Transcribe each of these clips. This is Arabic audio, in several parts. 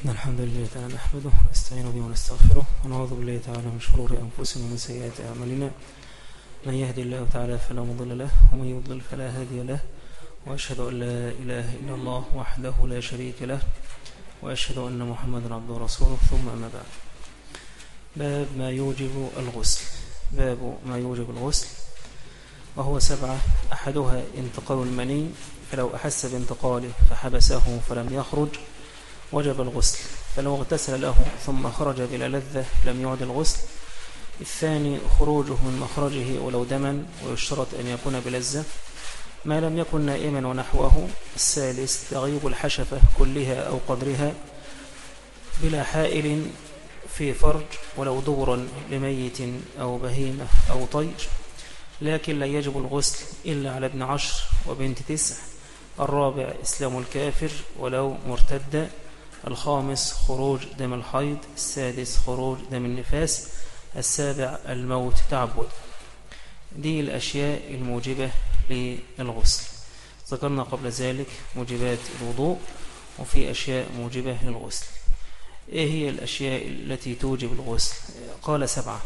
إن الحمد لله تعالى نحمده ونستعين به ونستغفره ونعوذ بالله تعالى من شرور أنفسنا ومن سيئات أعمالنا. من يهدي الله تعالى فلا مضل له ومن يضلل فلا هادي له، وأشهد أن لا إله إلا الله وحده لا شريك له، وأشهد أن محمدا عبده ورسوله. ثم أما بعد، باب ما يوجب الغسل. باب ما يوجب الغسل، وهو 7. أحدها انتقال المني، فلو أحس بانتقاله فحبسه فلم يخرج وجب الغسل، فلو اغتسل له ثم خرج بلا لذة لم يعد الغسل. الثاني خروجه من مخرجه ولو دما، ويشترط أن يكون بلذة ما لم يكن نائما ونحوه. الثالث تغيب الحشفة كلها أو قدرها بلا حائل في فرج، ولو دبرا لميت أو بهيمة أو طير، لكن لا يجب الغسل إلا على ابن 10 وبنت 9. الرابع إسلام الكافر ولو مرتد. الخامس خروج دم الحيض. السادس خروج دم النفاس. السابع الموت تعبد. دي الأشياء الموجبة للغسل. ذكرنا قبل ذلك موجبات الوضوء، وفي أشياء موجبة للغسل. إيه هي الأشياء التي توجب الغسل؟ قال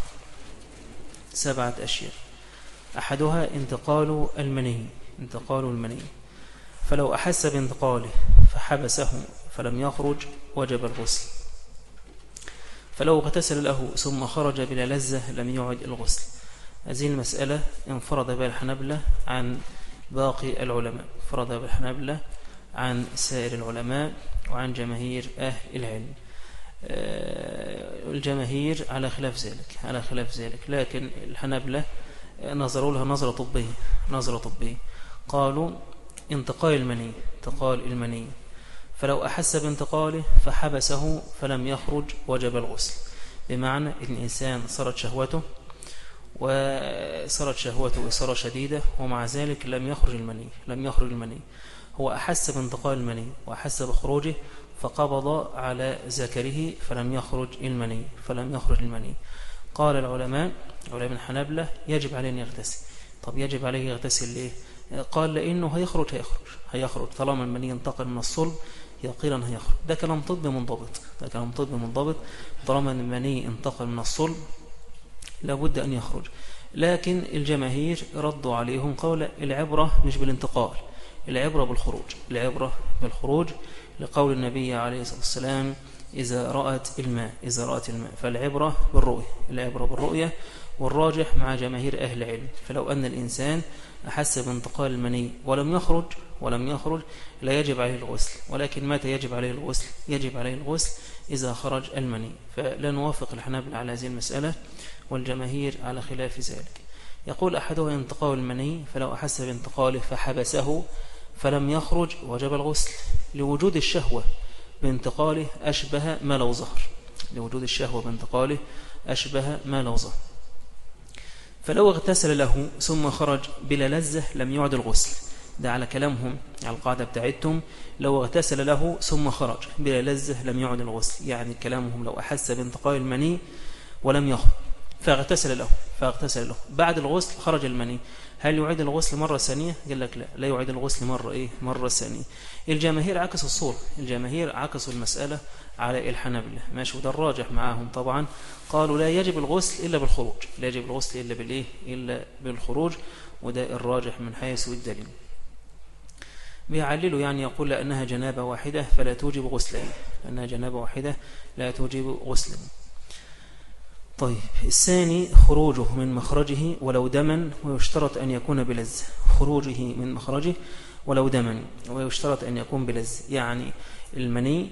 7 أشياء. أحدها انتقال المني. انتقال المني، فلو أحس بانتقاله فحبسه فلم يخرج وجب الغسل. فلو اغتسل له ثم خرج بلا لذة لم يعد الغسل. هذه المسألة انفرد بها الحنابلة عن باقي العلماء، انفرد بها الحنابلة عن سائر العلماء وعن جماهير أهل العلم. الجماهير على خلاف ذلك، لكن الحنابلة نظروا لها نظرة طبية. قالوا انتقال المني، فلو أحس بانتقاله فحبسه فلم يخرج وجب الغسل. بمعنى إن الإنسان صارت شهوته إصارة شديدة، ومع ذلك لم يخرج المني. هو أحس بانتقال المني وأحس بخروجه فقبض على ذكره فلم يخرج المني. قال العلماء الحنابلة يجب عليه أن يغتسل. طب يجب عليه يغتسل ليه؟ قال لأنه هيخرج طالما المني ينتقل من الصلب يقينا هيخرج. ده كلام طبي منضبط. طالما المني انتقل من الصلب لابد أن يخرج. لكن الجماهير ردوا عليهم قول العبرة مش بالانتقال، العبرة بالخروج، لقول النبي عليه الصلاة والسلام إذا رأت الماء فالعبرة بالرؤية. والراجح مع جماهير أهل العلم، فلو أن الإنسان أحس بانتقال المني ولم يخرج لا يجب عليه الغسل. ولكن متى يجب عليه الغسل؟ يجب عليه الغسل إذا خرج المني. فلا نوافق الحنابلة على هذه المسألة، والجماهير على خلاف ذلك. يقول أحدها انتقال المني، فلو أحس بانتقاله فحبسه فلم يخرج وجب الغسل، لوجود الشهوة بانتقاله أشبه ما لو ظهر. فلو اغتسل له ثم خرج بلا لذة لم يعد الغسل. ده على كلامهم، على القاعدة بتاعتهم، لو اغتسل له ثم خرج بلا لذة لم يعد الغسل. يعني كلامهم لو أحس بانتقال المني ولم يخرج فاغتسل له بعد الغسل خرج المني، هل يعيد الغسل مرة ثانية؟ قال لك لا يعيد الغسل مرة ثانية. الجماهير عكسوا الصورة، عكسوا المسألة على الحنابلة، ماشي، وده الراجح معاهم طبعا. قالوا لا يجب الغسل إلا بالخروج، وده الراجح من حيث الدليل. بيعللوا يعني يقول لأنها جنابة واحدة فلا توجب غسلا. طيب، الثاني خروجه من مخرجه ولو دما، ويشترط أن يكون بلذة. يعني المني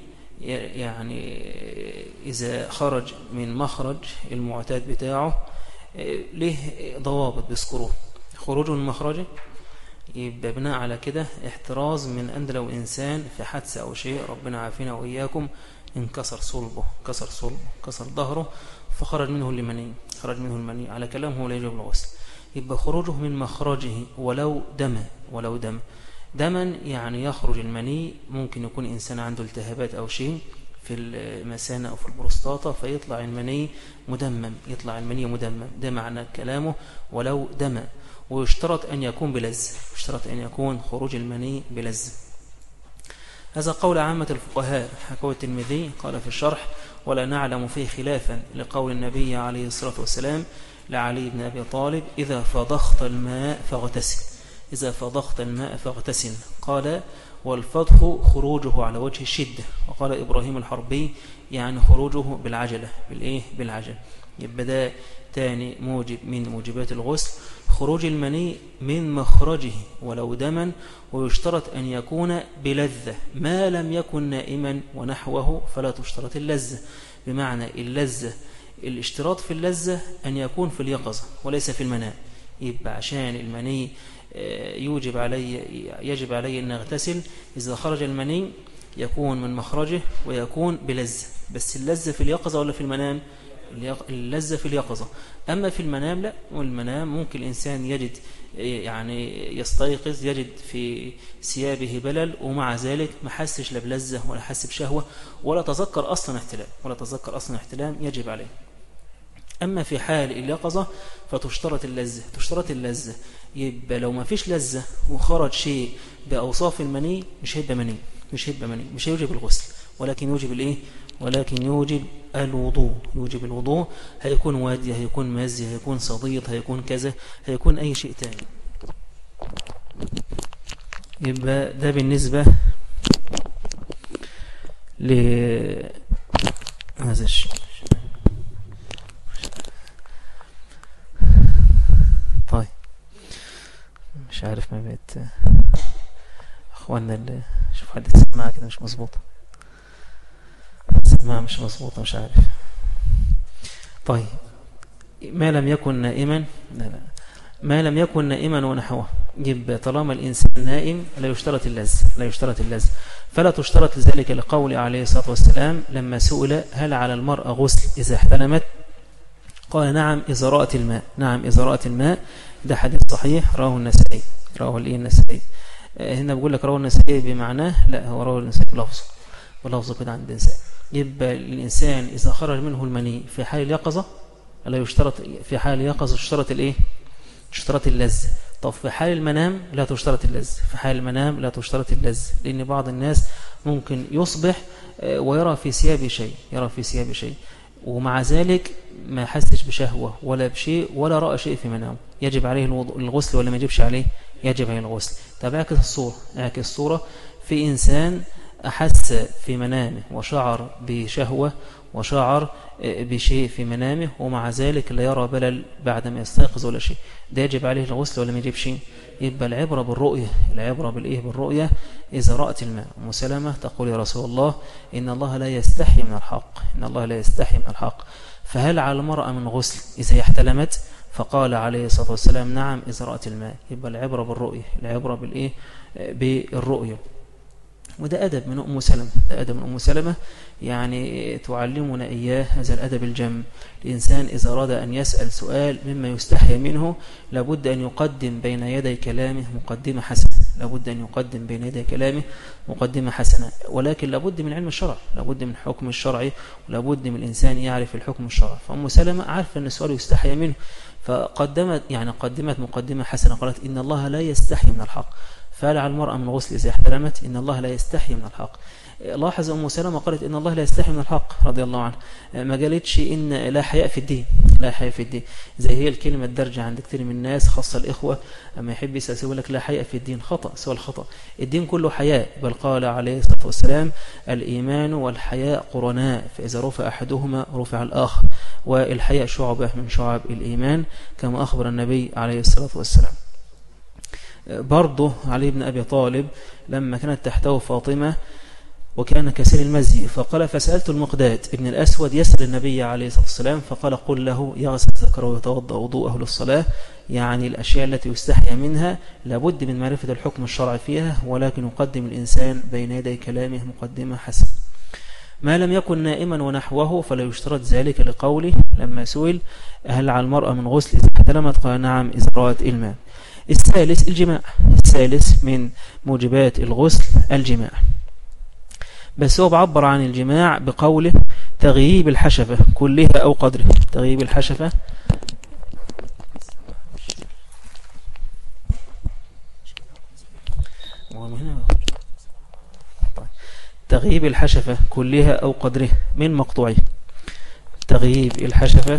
إذا خرج من مخرج المعتاد بتاعه له ضوابط بيذكروه. خروجه من مخرجه يبقى بناء على كده احتراز من أن لو إنسان في حادثة أو شيء، ربنا عافينا وإياكم، انكسر صلبه، كسر ظهره، فخرج منه المني، على كلامه لا يجب الغسل. يبقى خروجه من مخرجه ولو دما، يعني يخرج المني. ممكن يكون إنسان عنده التهابات أو شيء في المثانة أو في البروستاتا فيطلع المني مدمم، ده معنى كلامه ولو دم. ويشترط أن يكون خروج المني بلذة. هذا قول عامة الفقهاء. حكوا الترمذي قال في الشرح: ولا نعلم فيه خلافا لقول النبي عليه الصلاة والسلام لعلي بن أبي طالب: إذا فضخت الماء فاغتسل، إذا فضخت الماء فاغتسل. قال: والفضخ خروجه على وجه الشدة. وقال إبراهيم الحربي: يعني خروجه بالعجلة. بالعجل. يبقى ده تاني موجب من موجبات الغسل، خروج المني من مخرجه ولو دما، ويشترط أن يكون بلذة، ما لم يكن نائما ونحوه فلا تشترط اللذة. بمعنى اللذة، الاشتراط في اللذة أن يكون في اليقظة وليس في المنام. يبقى عشان المني يجب علي أن أغتسل، إذا خرج المني يكون من مخرجه ويكون بلذة. بس اللذة في اليقظة ولا في المنام؟ اللذة في اليقظة. أما في المنام لا، والمنام ممكن الإنسان يجد يعني يستيقظ يجد في ثيابه بلل، ومع ذلك ما حسش لا بلذة ولا حس بشهوة ولا تذكر أصلا احتلام يجب عليه. أما في حال اليقظة فتشترط اللذة. يبقى لو ما فيش لذة وخرج شيء بأوصاف المني مش هيبقى مني، مش هيوجب الغسل، ولكن يوجب الوضوء. هيكون وادي، هيكون مزي، هيكون صديد، هيكون كذا، هيكون أي شيء تاني. يبقى ده بالنسبة لهذا الشيء. طيب مش عارف، ما بقيت اخواننا اللي شوف حد سماعة كده مش مظبوطة، مش عارف. طيب ما لم يكن نائما ونحوه. يبقى طالما الإنسان نائم لا يشترط اللذة، فلا تشترط لذلك لقول عليه الصلاة والسلام لما سئل: هل على المرأة غسل إذا احتلمت؟ قال: نعم إذا رأت الماء. ده حديث صحيح رواه النسائي. هنا بقول لك رواه النسائي بمعناه، لا، هو رواه النسائي بلفظه كده عند الإنسان. يبقى الإنسان إذا خرج منه المني في حال اليقظة لا يشترط، في حال اليقظة تشترط اللذة. طب في حال المنام لا تشترط اللذة، لأن بعض الناس ممكن يصبح ويرى في ثيابه شيء ومع ذلك ما حسش بشهوة ولا بشيء ولا رأى شيء في منامه، يجب عليه الغسل ولا ما يجبش عليه؟ يجب عليه الغسل. طب اعكس الصورة في إنسان أحس في منامه وشعر بشهوة وشعر بشيء في منامه ومع ذلك لا يرى بلل بعد ما يستيقظ ولا شيء، ده يجب عليه الغسل ولا ما يجبش؟ يبقى العبرة بالرؤية. إذا رأت الماء. أم سلمة تقول: يا رسول الله، إن الله لا يستحي من الحق، فهل على المرأة من غسل إذا احتلمت؟ فقال عليه الصلاة والسلام: نعم إذا رأت الماء. يبقى العبرة بالرؤية. وده أدب من أم سلمة، يعني تعلمنا إياه هذا الأدب الجم. الإنسان إذا أراد أن يسأل سؤال مما يستحي منه لابد أن يقدم بين يدي كلامه مقدمة حسنة، ولكن لابد من علم الشرع، لابد من حكم الشرعي، ولابد من الإنسان يعرف الحكم الشرعي. فأم سلمة عارفة أن السؤال يستحي منه، فقدمت مقدمة حسنة، قالت: إن الله لا يستحي من الحق، فهل على المرأة من غسل إذا احتلمت؟ إن الله لا يستحي من الحق. لاحظ أم سلمة قالت: إن الله لا يستحي من الحق رضي الله عنه، ما قالتش إن لا حياء في الدين، زي هي الكلمة الدارجة عند كثير من الناس خاصة الإخوة، أما يحب يقول لك لا حياء في الدين. خطأ سوى الخطأ، الدين كله حياء، بل قال عليه الصلاة والسلام: الإيمان والحياء قرناء، فإذا رفع أحدهما رفع الآخر، والحياء شعبة من شعب الإيمان كما أخبر النبي عليه الصلاة والسلام. برضه علي بن أبي طالب لما كانت تحته فاطمة وكان كثير المزي، فقال: فسألت المقداد ابن الأسود يسأل النبي عليه الصلاة والسلام، فقال: قل له يغسل ذكره ويتوضأ وضوءه للصلاة. يعني الأشياء التي يستحيا منها لابد من معرفة الحكم الشرعي فيها، ولكن يقدم الإنسان بين يدي كلامه مقدمة حسنة. ما لم يكن نائما ونحوه فلا يشترط ذلك لقوله لما سئل: هل على المرأة من غسل إذا احتلمت؟ قال: نعم إذا رأت الماء. الثالث من موجبات الغسل الجماع، بس هو بعبر عن الجماع بقوله: تغييب الحشفة كلها أو قدره. تغييب الحشفة تغييب الحشفة كلها أو قدرها من مقطوعه. تغييب الحشفة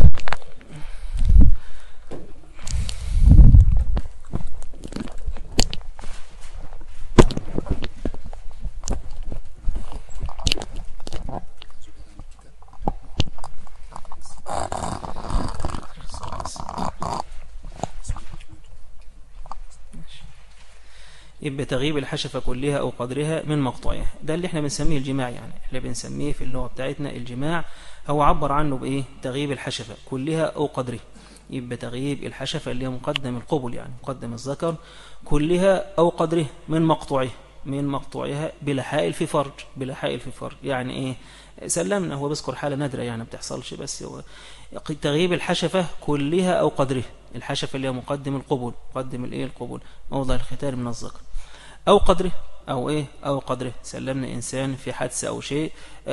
يبقى تغييب الحشفة كلها أو قدرها من مقطوعها، ده اللي احنا بنسميه الجماع، يعني احنا بنسميه في اللغة بتاعتنا الجماع. هو عبر عنه بإيه؟ تغييب الحشفة كلها أو قدرها. يبقى تغييب الحشفة اللي هي مقدم القبل، يعني مقدم الذكر، كلها أو قدرها من مقطوعها، من مقطوعها بلا حائل في فرج. بلا حائل في فرج يعني إيه؟ سلمنا، هو بذكر حالة نادرة يعني ما بتحصلش، بس هو تغييب الحشفة كلها أو قدرها. الحشفة اللي هي مقدم القبل، مقدم الإيه؟ القبل، موضع الختان من الذكر، أو قدره، أو إيه؟ أو قدره. سلمنا إنسان في حادثة أو شيء،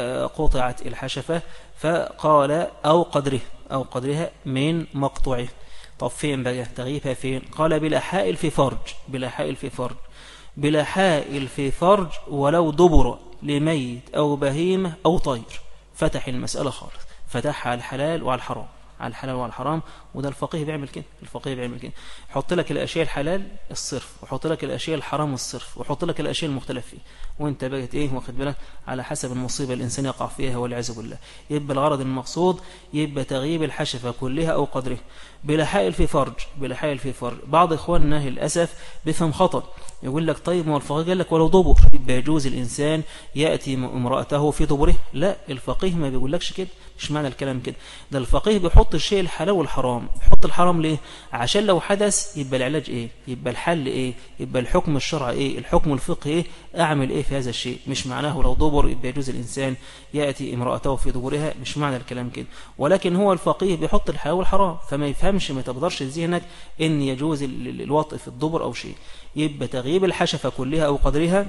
قطعت الحشفة، فقال أو قدره، أو قدرها من مقطوعه. طب فين بقى تغييبها؟ فين؟ قال بلا حائل في فرج. بلا حائل في فرج، بلا حائل في فرج ولو دبر لميت أو بهيمة أو طير. فتح المسألة خالص، فتحها على الحلال وعلى الحرام، على الحلال وعلى الحرام. وده الفقيه بيعمل كده، الفقيه بيعمل كده، يحط لك الاشياء الحلال الصرف، ويحط لك الاشياء الحرام الصرف، ويحط لك الاشياء المختلف فيه، وانت بقت ايه؟ واخد بالك؟ على حسب المصيبه الانسان يقع فيها والعياذ بالله. يبقى الغرض المقصود يبقى تغييب الحشفه كلها او قدرها بلا حائل في فرج. بلا حائل في فرج. بعض اخواننا للاسف بيفهم خطأ، يقول لك طيب ما الفقيه قال لك ولو دبر، يبقى يجوز الانسان ياتي امراته في دبره. لا، الفقيه ما بيقولكش كده، مش معنى الكلام كده. ده الفقيه بيحط الشيء الحلال والحرام. يحط الحرام ليه؟ عشان لو حدث يبقى العلاج ايه؟ يبقى الحل ايه؟ يبقى الحكم الشرعي ايه؟ الحكم الفقهي ايه؟ اعمل ايه في هذا الشيء؟ مش معناه لو دبر يبقى يجوز الانسان ياتي امراته في دبرها، مش معنى الكلام كده. ولكن هو الفقيه بيحط الحلال والحرام، فما يفهمش، ما تقدرش ذهنك ان يجوز الوطء في الدبر او شيء. يبقى تغييب الحشفه كلها او قدرها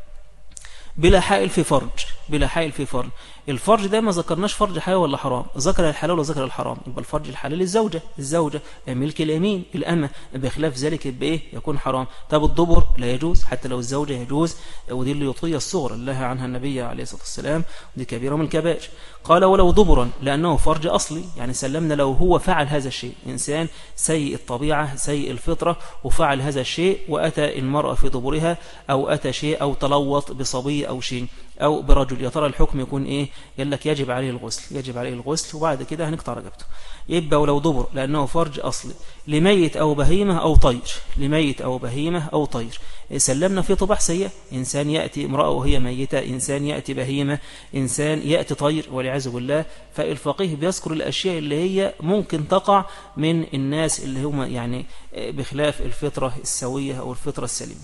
بلا حائل في فرج. بلا حائل في فرج. الفرج ده ما ذكرناش فرج حلال ولا حرام، ذكر الحلال وذكر الحرام. يبقى الفرج الحلال الزوجة ملك اليمين الأمة، بخلاف ذلك يبقى ايه؟ يكون حرام. طب الدبر لا يجوز، حتى لو الزوجة يجوز، ودي اللي يطية الصغرى اللي لها عنها النبي عليه الصلاة والسلام، ودي كبيرة من الكبائر. قال ولو دبرا لأنه فرج أصلي، يعني سلمنا لو هو فعل هذا الشيء، إنسان سيء الطبيعة سيء الفطرة وفعل هذا الشيء، وأتى المرأة في دبرها، أو أتى شيء، أو تلوط بصبي أو شيء، أو برجل، يا ترى الحكم يكون إيه؟ قال لك يجب عليه الغسل، يجب عليه الغسل، وبعد كده هنقطع رقبته. يبقى ولو دبر لأنه فرج أصلي لميت أو بهيمة أو طير. لميت أو بهيمة أو طير. سلمنا في طباع سيئة، إنسان يأتي امرأة وهي ميتة، إنسان يأتي بهيمة، إنسان يأتي طير والعياذ بالله. فالفقيه بيذكر الأشياء اللي هي ممكن تقع من الناس اللي هم يعني بخلاف الفطرة السوية أو الفطرة السليمة.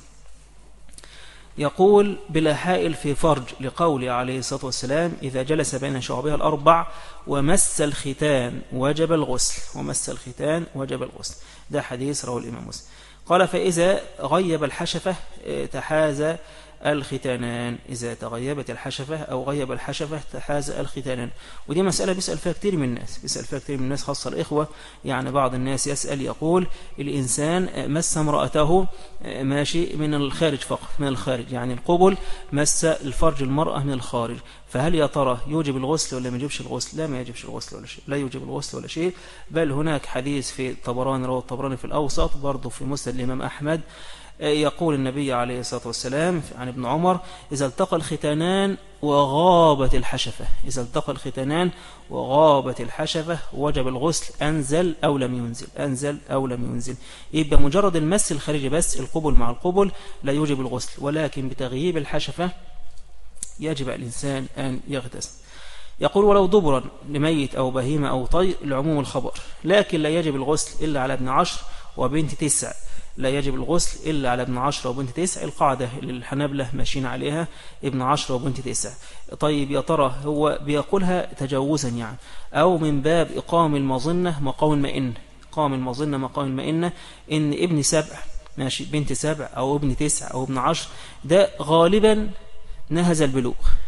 يقول بلا حائل في فرج لقوله عليه الصلاة والسلام إذا جلس بين شعبها الأربع ومس الختان وجب الغسل. ومس الختان وجب الغسل. ده حديث رواه الإمام مسلم. قال فإذا غيب الحشفة تحاز الختانان. إذا تغيبت الحشفة أو غيب الحشفة تحاز الختانان. ودي مسألة بيسأل فيها كتير من الناس، بيسأل فيها كتير من الناس خاصة الإخوة. يعني بعض الناس يسأل يقول الإنسان مس امرأته ماشي من الخارج فقط، من الخارج يعني القبل، مس الفرج المرأة من الخارج، فهل يا ترى يوجب الغسل ولا ما يجبش الغسل؟ لا، ما يجبش الغسل ولا شيء، لا يوجب الغسل ولا شيء. بل هناك حديث في الطبراني، رواه الطبراني في الأوسط، برضه في مسند الإمام أحمد، يقول النبي عليه الصلاة والسلام عن ابن عمر إذا التقى الختانان وغابت الحشفة. إذا التقى الختانان وغابت الحشفة وجب الغسل أنزل أو لم ينزل. أنزل أو لم ينزل. يبقى مجرد المس الخارجي بس، القبل مع القبل، لا يوجب الغسل، ولكن بتغييب الحشفة يجب الإنسان أن يغتسل. يقول ولو دبرا لميت أو بهيمة أو طير لعموم الخبر، لكن لا يجب الغسل إلا على ابن 10 وبنت 9. لا يجب الغسل إلا على ابن 10 وبنت 9. القاعدة اللي الحنابلة ماشيين عليها ابن 10 وبنت 9. طيب يا ترى هو بيقولها تجاوزا يعني، أو من باب إقام المظنة مقام المئنة. إقام المظنة مقام المئنة، إن ابن 7 ماشي، بنت 7 أو ابن 9 أو ابن 10 ده غالبا نهز البلوغ،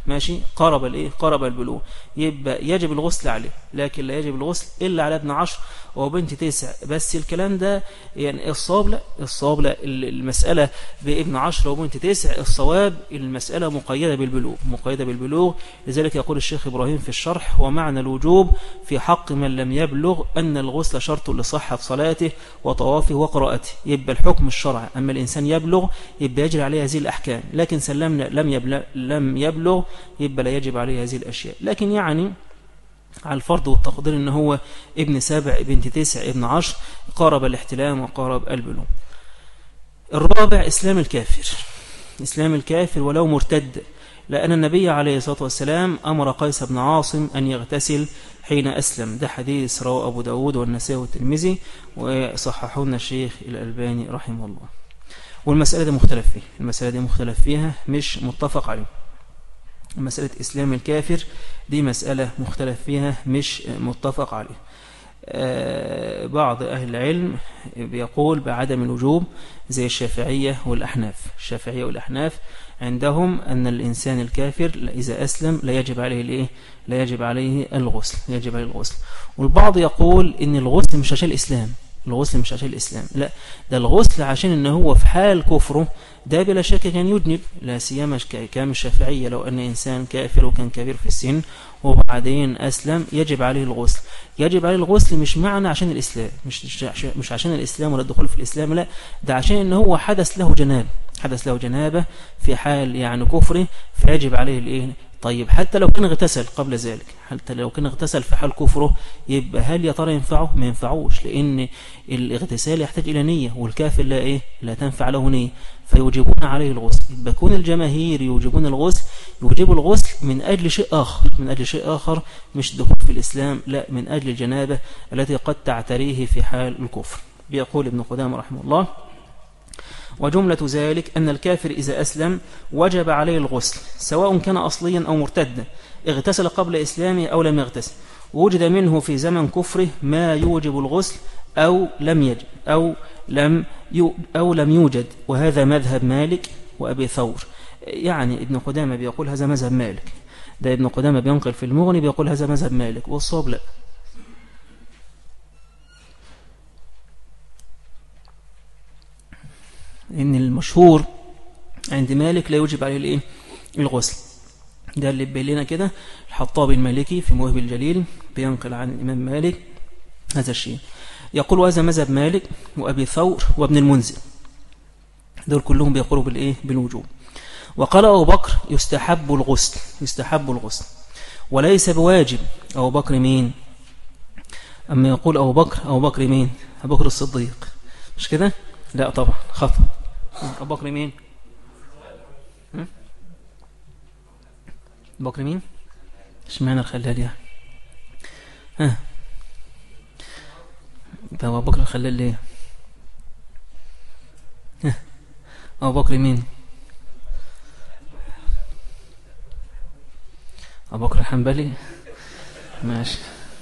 ماشي، قرب البلوغ، يبقى يجب الغسل عليه، لكن لا يجب الغسل إلا على ابن 10 وبنت 9. بس الكلام ده يعني الصواب لا المسألة بابن 10 وبنت 9، الصواب المسألة مقيدة بالبلوغ. لذلك يقول الشيخ إبراهيم في الشرح: ومعنى الوجوب في حق من لم يبلغ أن الغسل شرط لصحة صلاته وطوافه وقراءته. يبقى الحكم الشرعي، أما الإنسان يبلغ يبقى يجري عليه هذه الأحكام، لكن سلمنا لم يبلغ يبقى لا يجب عليه هذه الأشياء. لكن يعني على الفرض والتقدير ان هو ابن 7 ابن 9 ابن 10 قارب الاحتلام وقارب البلوغ. الرابع إسلام الكافر ولو مرتد، لأن النبي عليه الصلاة والسلام أمر قيس بن عاصم أن يغتسل حين أسلم. ده حديث رواه أبو داود والنسائي والترمذي وصححونا الشيخ الألباني رحمه الله. والمسألة دي مختلف فيها مش متفق عليه. مسألة إسلام الكافر دي مسألة مختلف فيها مش متفق عليه. بعض أهل العلم بيقول بعدم الوجوب زي الشافعية والأحناف عندهم أن الإنسان الكافر إذا أسلم لا يجب عليه الغسل. والبعض يقول إن الغسل مش عشان الإسلام، لا، ده الغسل عشان إن هو في حال كفره ده بلا شك كان يجنب، لا سيما كام الشافعية لو أن إنسان كافر وكان كبير في السن وبعدين أسلم يجب عليه الغسل مش معنى عشان الإسلام، مش عشان الإسلام ولا الدخول في الإسلام، لا، ده عشان إن هو حدث له جنابة في حال يعني كفره فيجب عليه طيب حتى لو كان اغتسل قبل ذلك، حتى لو كان اغتسل في حال كفره، يبقى هل يا ترى ينفعه؟ ما ينفعوش، لأن الاغتسال يحتاج إلى نية، والكافر لا تنفع له نية، فيوجبون عليه الغسل. يبقى كون الجماهير يوجبون الغسل من أجل شيء آخر مش دخول في الإسلام، لا، من أجل الجنابة التي قد تعتريه في حال الكفر. بيقول ابن قدامة رحمه الله: وجملة ذلك أن الكافر إذا أسلم وجب عليه الغسل سواء كان أصليا أو مرتدا، اغتسل قبل إسلامه أو لم يغتسل، وجد منه في زمن كفره ما يوجب الغسل أو لم يوجد، وهذا مذهب مالك وأبي ثور. يعني ابن قدامة بيقول هذا مذهب مالك، ده ابن قدامة بينقل في المغني بيقول هذا مذهب مالك، والصواب لا، إن المشهور عند مالك لا يوجب عليه الغسل. ده اللي بيلنا كده الحطابي المالكي في موهب الجليل بينقل عن الإمام مالك هذا الشيء، يقول هذا مذهب مالك وأبي ثور وابن المنذر، دول كلهم بيقولوا بالوجوب. وقال أبو بكر يستحب الغسل وليس بواجب. أبو بكر مين؟ أما يقول أبو بكر مين؟ أبو بكر الصديق، مش كده؟ لا طبعا خطأ. أبو بكر مين؟ أبو بكر مين؟ إيش معنى الخلال يعني؟ أبو بكر الخلال ليه؟ أبو بكر مين؟ أبو بكر الحنبلي، ماشي.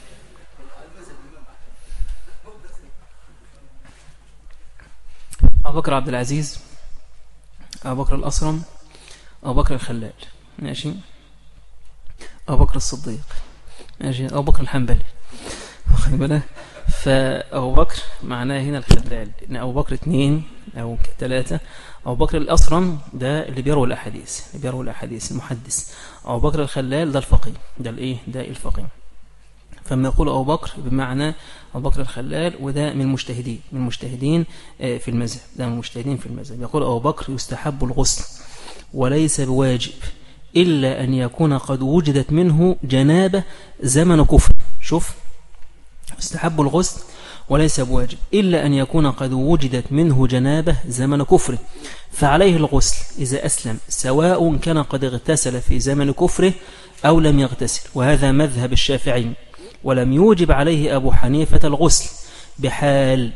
أبو بكر عبد العزيز، أبو بكر الأصرم، أبو بكر الخلال، ماشي. أبو بكر الصديق، ماشي. أبو بكر الحنبلي، واخد بالك؟ فأبو بكر معناه هنا الخلال، إن أبو بكر 2 أو 3. أبو بكر الأصرم ده اللي بيروي الأحاديث المحدث. أبو بكر الخلال ده الفقيه، ده الفقيه. فما يقول أبو بكر بمعنى أبو بكر الخلال، وده من المجتهدين في المذهب، يقول أبو بكر يستحب الغسل وليس بواجب إلا أن يكون قد وجدت منه جنابة زمن كفر. شوف، يستحب الغسل وليس بواجب إلا أن يكون قد وجدت منه جنابة زمن كفره، فعليه الغسل إذا أسلم سواء كان قد اغتسل في زمن كفره أو لم يغتسل، وهذا مذهب الشافعي. ولم يوجب عليه أبو حنيفة الغسل بحال،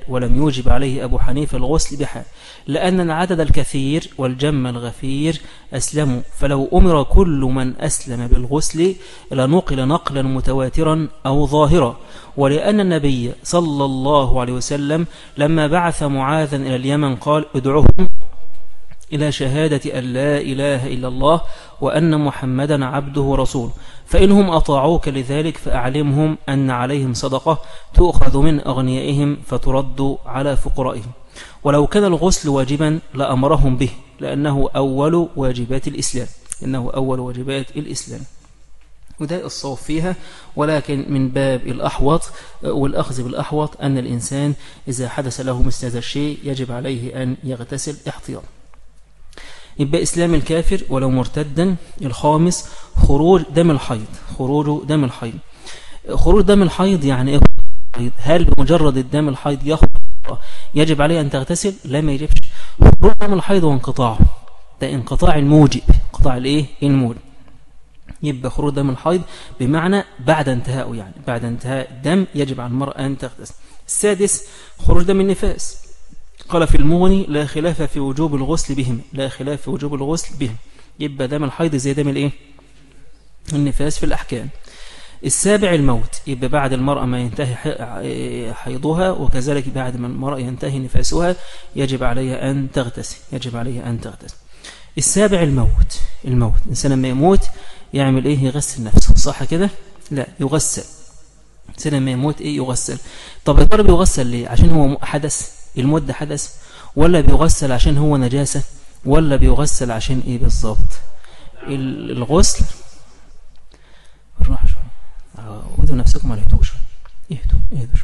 لأن العدد الكثير والجم الغفير أسلموا، فلو أمر كل من أسلم بالغسل لنقل نقلا متواترا أو ظاهرا. ولأن النبي صلى الله عليه وسلم لما بعث معاذا إلى اليمن قال ادعوهم إلى شهادة أن لا إله إلا الله وأن محمدا عبده ورسوله، فإنهم أطاعوك لذلك فأعلمهم أن عليهم صدقة تؤخذ من أغنيائهم فترد على فقرائهم. ولو كان الغسل واجبا لأمرهم به، لأنه أول واجبات الإسلام. وده الصواب فيها، ولكن من باب الأحوط والأخذ بالأحوط أن الإنسان إذا حدث له مثل هذا الشيء يجب عليه أن يغتسل احتياطا. يبقى إسلام الكافر ولو مرتدا. الخامس خروج دم الحيض. خروج دم الحيض يعني إيه؟ هل بمجرد الدم الحيض يجب عليه أن تغتسل؟ لا، ما يجبش. خروج دم الحيض وانقطاعه ده انقطاع الموجب، انقطاع الموجب. يبقى خروج دم الحيض بمعنى بعد انتهائه، يعني بعد انتهاء الدم يجب على المرأة أن تغتسل. السادس خروج دم النفاس. قال في المغني لا خلاف في وجوب الغسل بهم. يبقى دم الحيض زي دم النفاس في الأحكام. السابع الموت. يبقى بعد المرأة ما ينتهي حيضها، وكذلك بعد ما المرأة ينتهي نفاسها يجب عليها أن تغتسل. السابع الموت. الإنسان لما يموت يعمل إيه؟ يغسل نفسه، صح كده؟ لا، يغسل. الإنسان لما يموت إيه؟ يغسل. طب يا ترى بيغسل ليه؟ عشان هو حدث؟ الموت ده حدث؟ ولا بيغسل عشان هو نجاسة؟ ولا بيغسل عشان إيه بالظبط؟ الغسل بالراحة شوية، خدوا نفسكم ما تهتوش، اهدوا.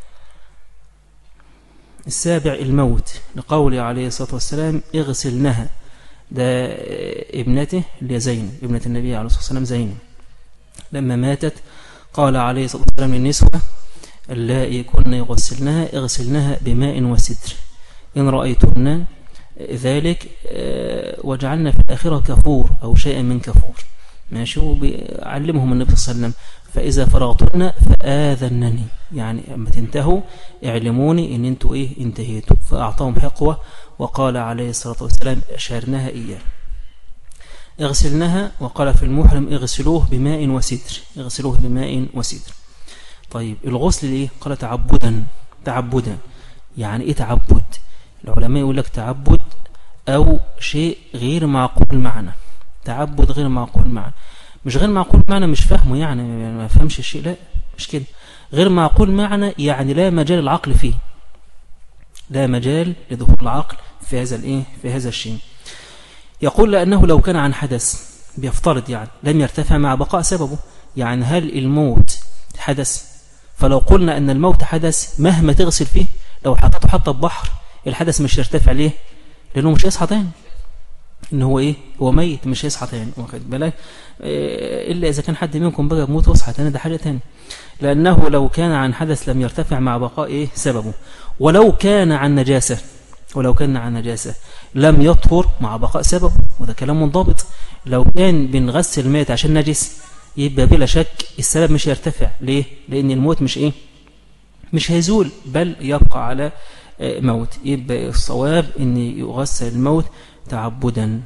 السابع الموت، لقوله عليه الصلاة والسلام اغسلنها. ده ابنته اللي زينب، ابنة النبي عليه الصلاة والسلام زينب، لما ماتت قال عليه الصلاة والسلام للنسوة اللائي كن يغسلنها اغسلنها بماء وسدر إن رأيتن ذلك وجعلنا في الآخرة كفور أو شيئا من كفور. ماشي. وبيعلمهم النبي صلى الله عليه وسلم فإذا فرغتن فآذنني، يعني أما تنتهوا اعلموني إن انتوا إيه؟ انتهيتوا. فأعطاهم حقوة وقال عليه الصلاة والسلام أشارناها إياه اغسلنها. وقال في المحرم اغسلوه بماء وسدر. طيب الغسل ليه؟ قال تعبدا. يعني إيه تعبد؟ العلماء يقول لك تعبد أو شيء غير معقول المعنى. تعبد غير معقول المعنى، مش غير معقول معنى مش فهمه، يعني ما فهمش الشيء، لا مش كده. غير معقول معنى يعني لا مجال العقل فيه، لا مجال لدخول العقل في هذا الشيء. يقول لأنه لو كان عن حدث، بيفترض يعني لم يرتفع مع بقاء سببه. يعني هل الموت حدث؟ فلو قلنا أن الموت حدث مهما تغسل فيه، لو حطته حتى ببحر الحدث مش يرتفع ليه؟ لأنه مش هيصحى تاني، إن هو إيه؟ هو ميت مش هيصحى تاني، واخد بالك؟ إلا إذا كان حد منكم بقى بموت وصحى تاني، ده حاجة تاني. لأنه لو كان عن حدث لم يرتفع مع بقاء سببه. ولو كان عن نجاسة لم يطهر مع بقاء سببه، وده كلام منضبط. لو كان بنغسل ميت عشان نجس يبقى بلا شك السبب مش يرتفع. ليه؟ لأن الموت مش هيزول، بل يبقى على موت. يبقى الصواب أن يغسل الموت تعبدا.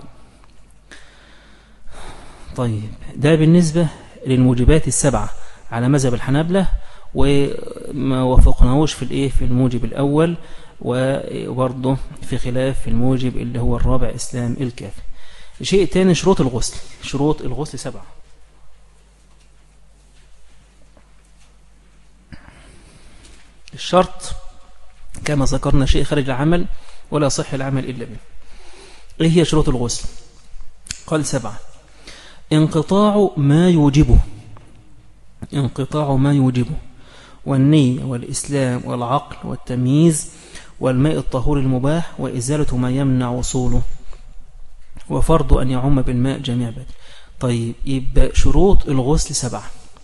طيب ده بالنسبة للموجبات السبعة على مذهب الحنابلة، وما وافقناهوش في الموجب الأول، وبرضه في خلاف في الموجب اللي هو الرابع إسلام الكافر. شيء تاني شروط الغسل 7. الشرط كما ذكرنا شيء خارج العمل ولا صح العمل إلا به. إيه هي شروط الغسل؟ قال 7: انقطاع ما يوجبه والنية والإسلام والعقل والتمييز والماء الطهور المباح وإزالة ما يمنع وصوله، وفرض أن يعم بالماء جميع بدن. طيب يبقى شروط الغسل 7.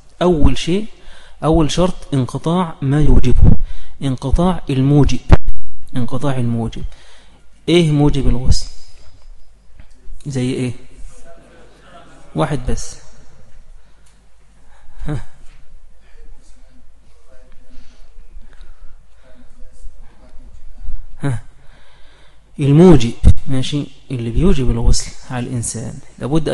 أول شرط انقطاع ما يوجبه، انقطاع الموجب. ايه موجب الغسل؟ زي ايه؟ واحد بس. الموجب، ماشي، اللي بيوجب الغسل على الإنسان لابد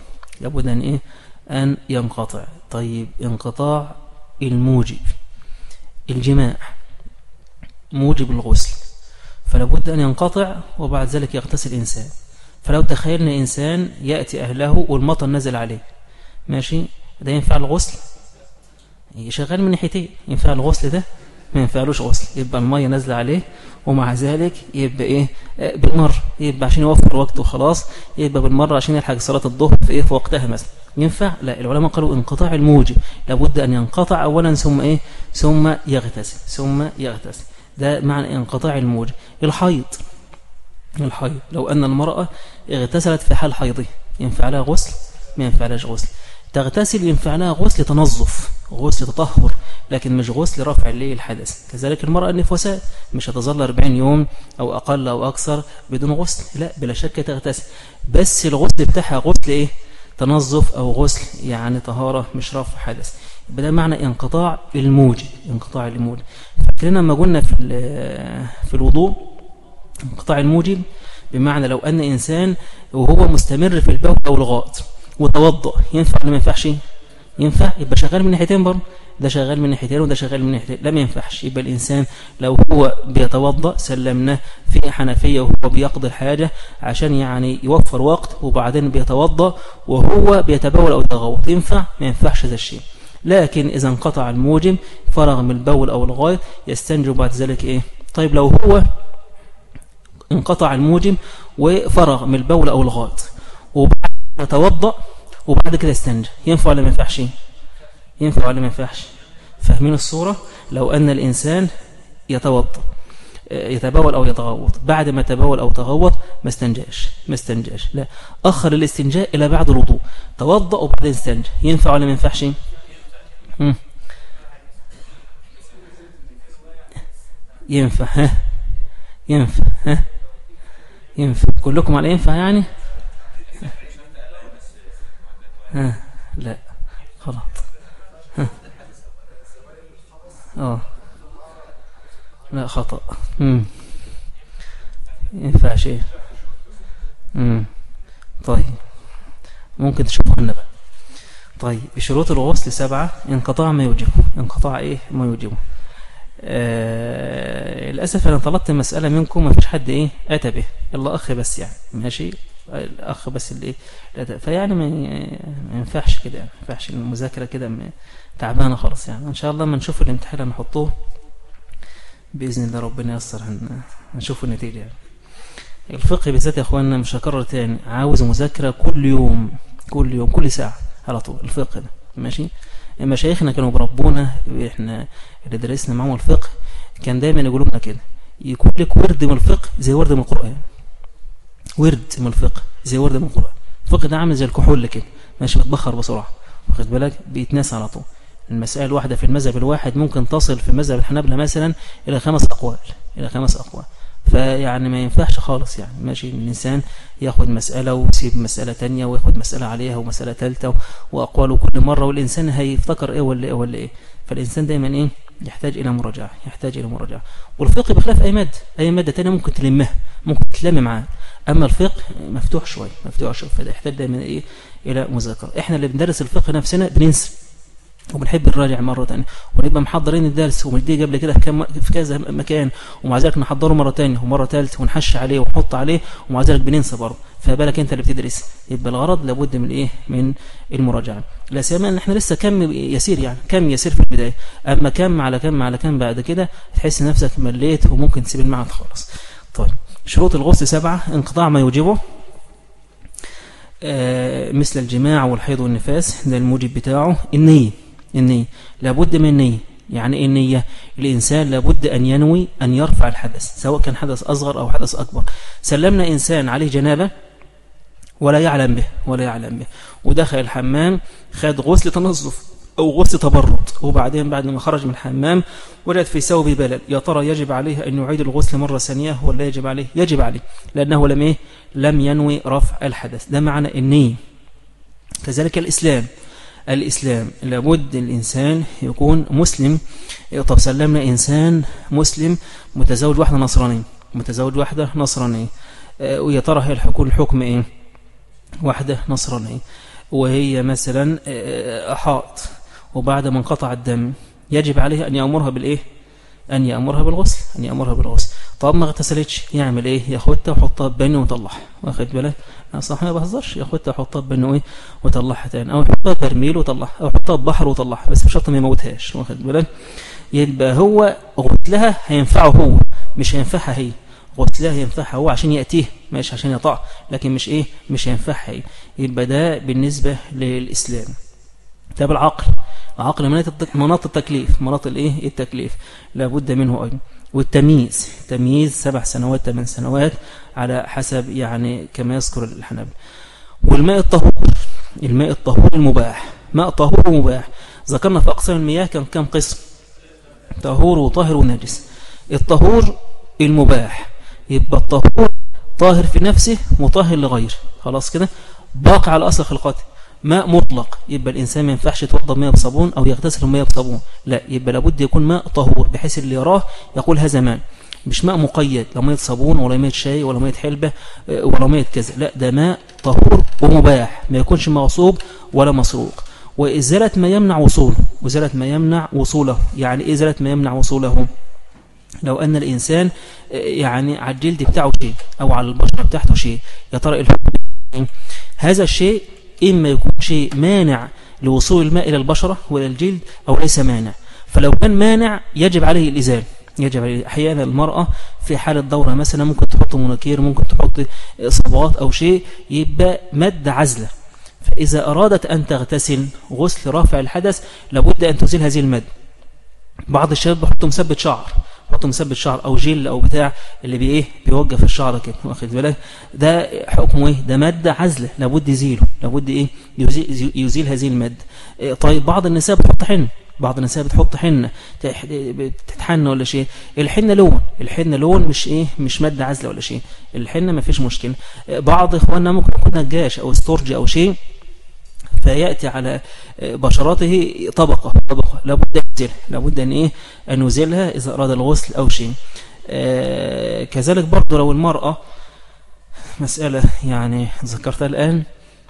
أن ينقطع. طيب انقطاع الموجب، الجماع موجب الغسل، فلا بد أن ينقطع وبعد ذلك يغتسل الإنسان. فلو تخيلنا إنسان يأتي أهله والمطر نزل عليه، ماشي، ده ينفع الغسل؟ شغال من ناحيتين. ينفع الغسل ده؟ ما ينفعلوش غسل. يبقى المية نازله عليه ومع ذلك يبقى ايه؟ بالمره، يبقى عشان يوفر وقته وخلاص، يبقى بالمره عشان يلحق صلاه الظهر في ايه؟ في وقتها مثلا. ينفع؟ لا. العلماء قالوا انقطاع الموجب لابد ان ينقطع اولا ثم ايه؟ ثم يغتسل، ثم يغتسل. ده معنى انقطاع الموجب. الحيض لو ان المراه اغتسلت في حال حيضه ينفع لها غسل؟ ما ينفعلهاش غسل. تغتسل ينفع لها غسل تنظف، غسل تطهر، لكن مش غسل رفع الحدث. كذلك المرأة النفساء مش هتظل 40 يوم أو أقل أو أكثر بدون غسل، لا بلا شك تغتسل، بس الغسل بتاعها غسل إيه؟ تنظف أو غسل يعني طهارة مش رفع حدث. يبقى ده معنى انقطاع الموجب. انقطاع الموجب فاكرين لما قلنا في الوضوء انقطاع الموجب بمعنى لو أن إنسان وهو مستمر في البول أو الغائط وتوضأ ينفع ولا ما ينفعش؟ ينفع. يبقى شغال من ناحيتين برضه، ده شغال من ناحيتين وده شغال من ناحيتين، لا ما ينفعش. يبقى الإنسان لو هو بيتوضأ سلمناه في حنفية وهو بيقضي الحاجة عشان يعني يوفر وقت، وبعدين بيتوضأ وهو بيتبول أو يتغوط، ينفع؟ ما ينفعش هذا الشيء. لكن إذا انقطع الموجب فرغ من البول أو الغائط يستنجي بعد ذلك إيه؟ طيب لو هو انقطع الموجب وفرغ من البول أو الغائط وبعد يتوضأ وبعد كده يستنجي، ينفع ولا ما ينفعش؟ ينفع ولا ما ينفعش؟ فاهمين الصورة؟ لو أن الإنسان يتبول أو يتغوط، بعد ما يتبول أو يتغوط ما استنجاش، لا، أخر الاستنجاء إلى بعد الوضوء، توضأ وبعدين استنجى، ينفع ولا ما ينفعش؟ ينفع. ينفع كلكم على ينفع يعني؟ لا خلاص. لا خطأ. ينفع شيء. طيب ممكن تشوفوا لنا بقى. طيب شروط الغسل 7. انقطاع ما يوجبه. انقطاع ايه؟ ما يوجبه. للأسف أنا طلبت مسألة منكم ما فيش حد ايه أتى به إلا أخ بس، يعني ماشي الأخ بس اللي ايه، فيعني ما ينفعش كده، يعني ما ينفعش المذاكرة كده تعبانة خالص. يعني إن شاء الله ما نشوف الامتحان اللي نحطوه بإذن الله ربنا ييسر هنشوف النتيجة. يعني الفقه بالذات يا أخواننا مش هكرر تاني، عاوز مذاكرة كل يوم كل ساعة على طول. الفقه ده ماشي. مشايخنا كانوا بربونا، احنا اللي درسنا معهم الفقه كان دايما يقولوا لنا كده، يكون لك ورد من الفقه زي ورد من القرآن. ورد من الفقه زي ورد من القرآن. الفقه ده عامل زي الكحول كده، ماشي، بتبخر بسرعة، واخد بالك، بيتناسى على طول. المسائل الواحدة في المذهب الواحد ممكن تصل في المذهب الحنابلة مثلا إلى 5 أقوال. فيعني ما ينفعش خالص، يعني ماشي الإنسان ياخد مسألة ويسيب مسألة تانية وياخد مسألة عليها ومسألة ثالثة وأقواله كل مرة، والإنسان هيفتكر إيه ولا إيه. فالإنسان دايما إيه؟ يحتاج إلى مراجعة. والفقه بخلاف أي مادة تانية ممكن تلمها، ممكن تلم معاه. أما الفقه مفتوح شوي، فده يحتاج دايما إيه؟ إلى مذاكرة. إحنا اللي بندرس الفقه نفسنا بننسى وبنحب نراجع مرة تانية، ونبقى محضرين الدرس ومديه قبل كده في كذا مكان، ومع ذلك نحضره مرة تانية ومرة ثالثة ونحش عليه ونحط عليه، ومع ذلك بننسى برضه. فبالك انت اللي بتدرس، يبقى الغرض لابد من ايه؟ من المراجعة. لا سيما ان احنا لسه كم يسير في البداية، اما كم على كم بعد كده تحس نفسك مليت وممكن تسيب المعهد خالص. طيب شروط الغسل 7. انقطاع ما يوجبه مثل الجماع والحيض والنفاس، ده الموجب بتاعه. النية لابد من النية. يعني النية الإنسان لابد أن ينوي أن يرفع الحدث، سواء كان حدث أصغر أو حدث أكبر. سلمنا إنسان عليه جنابة ولا يعلم به ودخل الحمام، خد غسل تنظف أو غسل تبرد، وبعدين بعد ما خرج من الحمام وجد في ثوبه بلل، يا ترى يجب عليه أن يعيد الغسل مرة ثانية ولا يجب عليه؟ يجب عليه، لأنه لم ينوي رفع الحدث. ده معنى النية. كذلك الإسلام لابد الإنسان يكون مسلم. طب سلمنا إنسان مسلم متزوج واحدة نصرانية، ويا ترى هي الحكم إيه؟ واحدة نصرانية وهي مثلا حائض، وبعد ما انقطع الدم يجب عليه أن يأمرها بالإيه؟ أن يأمرها بالغسل. طب ما اغتسلتش يعمل إيه؟ ياخدها ويحطها ببنه ويطلعها، واخد بالك؟ صح ما بهزرش، ياخدها ويحطها ببنه إيه ويطلعها تاني، أو يحطها برميل ويطلعها، أو يحطها ببحر ويطلعها، بس بشرط ما يموتهاش، واخد بالك؟ يبقى هو غسلها هينفعه هو، مش هينفعها هي. غسلها ينفعها هو عشان يأتيه، ماشي، عشان يطاع، لكن مش إيه، مش هينفعها هي. يبقى ده بالنسبة للإسلام. طب العقل مناط التكليف، مناط الايه التكليف لابد منه ايضا. والتمييز، تمييز 7 سنوات 8 سنوات على حسب يعني كما يذكر الحنابلة. والماء الطهور، الماء الطهور المباح، ماء طهور مباح. ذكرنا في أقسام المياه كم قسم؟ طهور وطاهر ونجس. الطهور المباح يبقى الطهور طاهر في نفسه مطهر لغيره، خلاص كده، باقي على أصل خلقته. ماء مطلق يبقى الإنسان ما ينفعش يتوضا ماء بصابون أو يغتسل ماء بصابون، لا، يبقى لابد يكون ماء طهور بحيث اللي يراه يقول هذا ماء، مش ماء مقيد، لا ماء صابون ولا ماء شاي ولا ماء حلبة ولا ماء كذا، لا، ده ماء طهور ومباح، ما يكونش مغصوب ولا مسروق. وإزالة ما يمنع وصوله، وإزالة ما يمنع وصوله. يعني إيه إزالة ما يمنع وصوله؟ لو أن الإنسان يعني على الجلد بتاعه شيء أو على البشرة بتاعته شيء، يا ترى هذا الشيء إما يكون شيء مانع لوصول الماء إلى البشرة وإلى الجلد، أو ليس مانع. فلو كان مانع يجب عليه الإزالة. يجب عليه. أحيانا المرأة في حالة دورة مثلا ممكن تحط مناكير، ممكن تحط صبغات أو شيء، يبقى مد عزلة. فإذا أرادت أن تغتسل غسل رافع الحدث لابد أن تزيل هذه المد. بعض الشباب بيحطوا مثبت شعر، حطوا مثبت شعر او جل او بتاع اللي بيوقف الشعر كده، واخد بالك؟ ده حكمه ايه؟ ده ماده عزله، لابد يزيله، لابد ايه؟ يزيل هذه الماده. طيب بعض النساء بتحط حنه، بعض النساء بتحط حنه تتحنى ولا شيء. الحنه لون، الحنه لون، مش ايه، مش ماده عزله ولا شيء. الحنه ما فيش مشكله. بعض اخواننا ممكن يكون نجاش او استورج او شيء، فيأتي على بشرته طبقة لابد يزيلها، لابد أن إيه، أن يزيلها إذا أراد الغسل أو شيء. كذلك برضو لو المرأة، مسألة يعني ذكرتها الآن،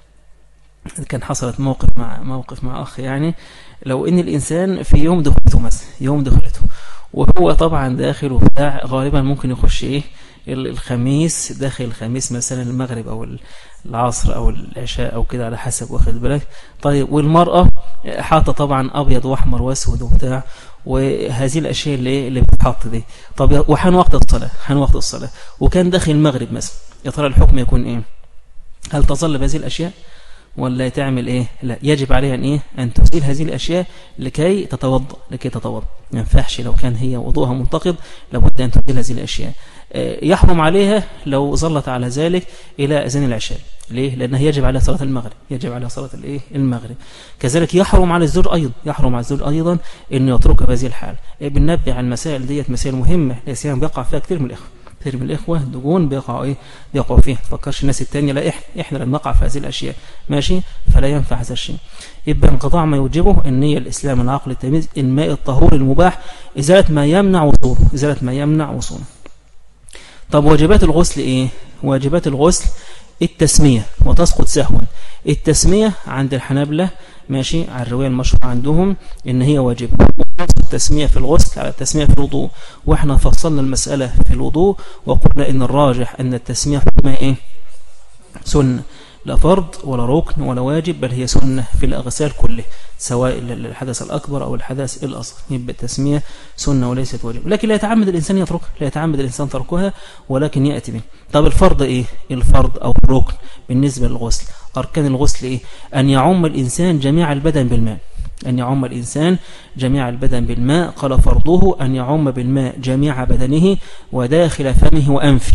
كان حصلت موقف مع أخ، يعني لو إن الإنسان في يوم دخلته مثلا، يوم دخلته وهو طبعا داخل وبتاع، غالبا ممكن يخش إيه الخميس، داخل الخميس مثلا المغرب أو العصر أو العشاء أو كده على حسب، واخد بالك؟ طيب والمرأة حاطة طبعا أبيض وأحمر وأسود وبتاع، وهذه الأشياء اللي بتحط دي. طب وحان وقت الصلاة، حان وقت الصلاة، وكان داخل المغرب مثلا، يا ترى الحكم يكون إيه؟ هل تظل بهذه الأشياء ولا تعمل إيه؟ لا، يجب عليها أن إيه، أن تزيل هذه الأشياء لكي تتوضأ. ما ينفعش لو كان هي وضوءها منتقض، لابد أن تزيل هذه الأشياء. يحرم عليها لو ظلت على ذلك إلى أذان العشاء. ليه؟ لأنها يجب على صلاة المغرب، يجب على صلاة المغرب. كذلك يحرم على الزوج أيضا، يحرم على الزوج أيضا أن يتركها بهذه الحال. بننبه على المسائل ديت، مسائل مهمة لأسيان بيقع فيها كثير من الإخوة، كثير من الإخوة دجون بيقعوا فيها. تفكرش الناس التانية، لا، إحنا لم نقع في هذه الأشياء، ماشي، فلا ينفع هذا الشيء. يبقى انقطاع ما يوجبه النية، الإسلام، العقل، التمييز، الماء الطهور المباح، إزالة ما يمنع وصوله، إزالة ما يمنع وصوله. طب واجبات الغسل إيه؟ واجبات الغسل التسمية، وتسقط سهوا. التسمية عند الحنابلة، ماشي، على الرواية المشهورة عندهم إن هي واجبة. التسمية في الغسل على التسمية في الوضوء، وإحنا فصلنا المسألة في الوضوء وقلنا إن الراجح أن التسمية حكمها إيه؟ سنة، لا فرض ولا ركن ولا واجب، بل هي سنة في الأغسال كله، سواء الحدث الأكبر أو الحدث الأصغر. يبقى التسمية سنة وليست واجب، لكن لا يتعمد الإنسان يتركها، لا يتعمد الإنسان تركها، ولكن يأتي به. طب الفرض إيه؟ الفرض أو الركن بالنسبة للغسل، أركان الغسل إيه؟ أن يعم الإنسان جميع البدن بالماء، أن يعم الإنسان جميع البدن بالماء. قال فرضه أن يعم بالماء جميع بدنه وداخل فمه وأنفه،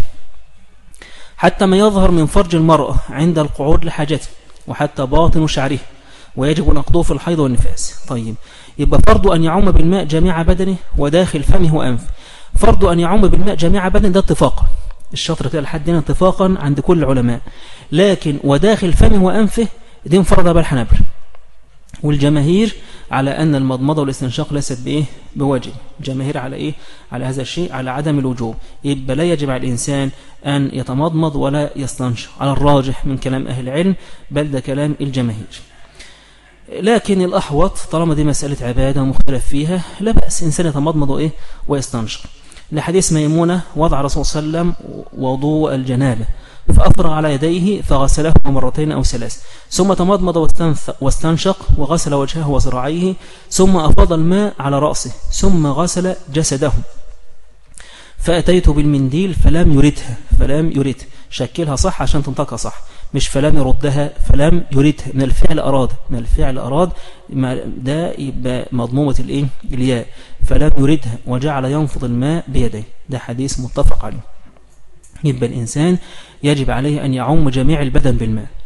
حتى ما يظهر من فرج المرأة عند القعود لحاجته، وحتى باطن شعره، ويجب نقضه في الحيض والنفاس. طيب، يبقى فرض أن يعم بالماء جميع بدنه وداخل فمه وأنفه. فرض أن يعم بالماء جميع بدنه ده اتفاقا، الشطر كده لحد هنا اتفاقا عند كل العلماء، لكن وداخل فمه وأنفه دي انفرد بالحنابلة والجماهير على أن المضمضة والاستنشاق ليست بإيه؟ بواجب. جماهير على إيه؟ على هذا الشيء، على عدم الوجوب. يبقى لا يجب على الإنسان أن يتمضمض ولا يستنشق على الراجح من كلام أهل العلم، بل ده كلام الجماهير. لكن الأحوط طالما دي مسألة عبادة مختلف فيها لا بأس إنسان يتمضمض ويستنشق، لحديث ميمونة وضع رسول صلى الله عليه وسلم وضوء الجنابة فأفرغ على يديه فغسله مرتين أو ثلاث، ثم تمضمض واستنشق وغسل وجهه وذراعيه، ثم أفاض الماء على رأسه، ثم غسل جسده. فأتيت بالمنديل فلم يردها شكلها صح عشان تنطقها صح، مش فلم يردها، فلم يردها من الفعل أراد ده يبقى مضمومة الياء، فلم يردها وجعل ينفض الماء بيديه. ده حديث متفق عليه. يبقى الإنسان يجب عليه أن يعم جميع البدن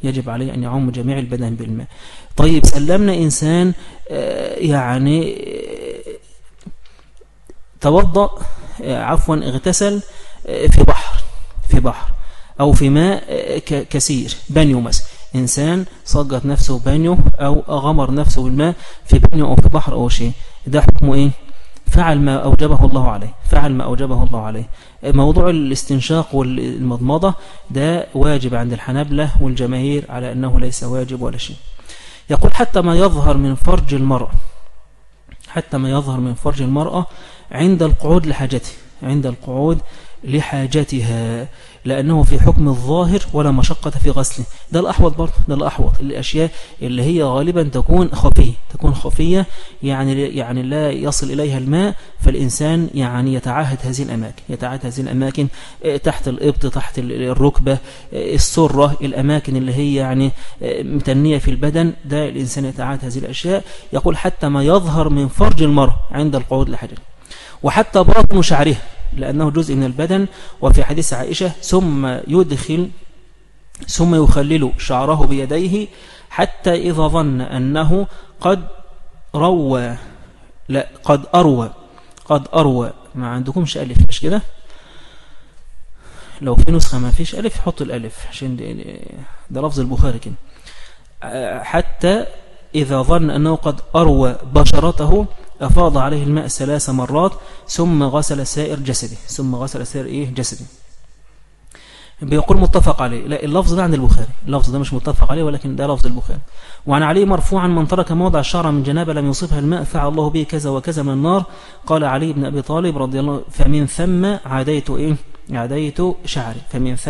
بالماء. طيب سلمنا إنسان يعني توضأ اغتسل في بحر أو في ماء كثير، بانيو مثلا، إنسان صجت نفسه بانيو أو أغمر نفسه بالماء في بانيو أو في بحر أو شيء، ده حكمه إيه؟ فعل ما أوجبه الله عليه. موضوع الاستنشاق والمضمضة ده واجب عند الحنابلة والجماهير على أنه ليس واجب ولا شيء. يقول حتى ما يظهر من فرج المرأة عند القعود لحاجتها، لأنه في حكم الظاهر ولا مشقة في غسله. ده الأحوط الأشياء اللي هي غالبا تكون خفية يعني لا يصل إليها الماء، فالإنسان يعني يتعاهد هذه الأماكن تحت الإبط، تحت الركبة، السرة، الأماكن اللي هي يعني متنية في البدن، ده الإنسان يتعاهد هذه الأشياء. يقول حتى ما يظهر من فرج المرأة عند القعود لحاجتها، وحتى باطن شعرها لأنه جزء من البدن. وفي حديث عائشة ثم يخلل شعره بيديه حتى إذا ظن أنه قد أروى. ما عندكمش ألف مش كده؟ لو في نسخة ما فيش ألف حط الألف عشان ده لفظ البخاري كده. حتى إذا ظن أنه قد أروى بشرته أفاض عليه الماء 3 مرات ثم غسل سائر جسده. بيقول متفق عليه. لا، اللفظ ده عند البخاري، اللفظ ده مش متفق عليه ولكن ده لفظ البخاري. وعن علي مرفوعا من ترك موضع الشعر من جنابه لم يصفها الماء فعل الله به كذا وكذا من النار. قال علي بن أبي طالب رضي الله فمن ثم عديت شعري.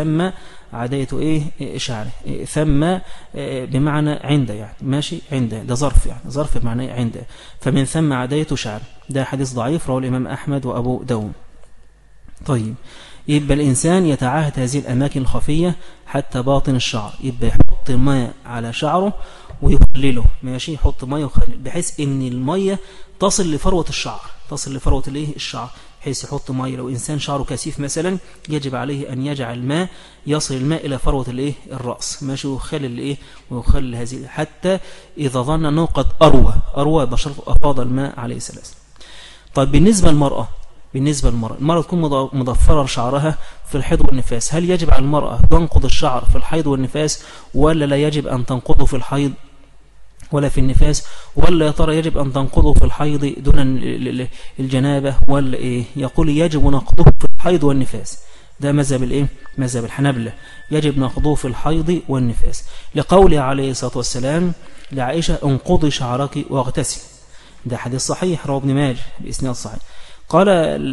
شعري ثم بمعنى عند، يعني ماشي، عند ده ظرف بمعنى عند. فمن ثم عديت شعري. ده حديث ضعيف رواه الإمام أحمد وأبو داود. طيب يبقى الإنسان يتعاهد هذه الأماكن الخفية حتى باطن الشعر، يبقى يحط ماء على شعره ويخلله، ماشي، يحط ماء ويخلل بحيث ان المية تصل لفروة الشعر، الشعر، بحيث يحط ماء. لو إنسان شعره كثيف مثلا يجب عليه أن يجعل يصل الماء إلى فروة الرأس، ماشي، ويخلل هذه حتى إذا ظن أنه قد أروى بشرته أفاض الماء عليه 3. طيب بالنسبة للمرأة تكون مضفرة شعرها في الحيض والنفاس، هل يجب على المرأة تنقض الشعر في الحيض والنفاس ولا لا يجب أن تنقضه في الحيض ولا في النفاس، ولا يا ترى يجب أن تنقضه في الحيض دون الجنابة ولا إيه؟ يقول يجب نقضه في الحيض والنفاس. ده مذهب الحنابلة، يجب نقضه في الحيض والنفاس، لقوله عليه الصلاة والسلام لعائشة انقضي شعرك واغتسل. ده حديث صحيح رواه ابن ماجه بإسناد صحيح. قال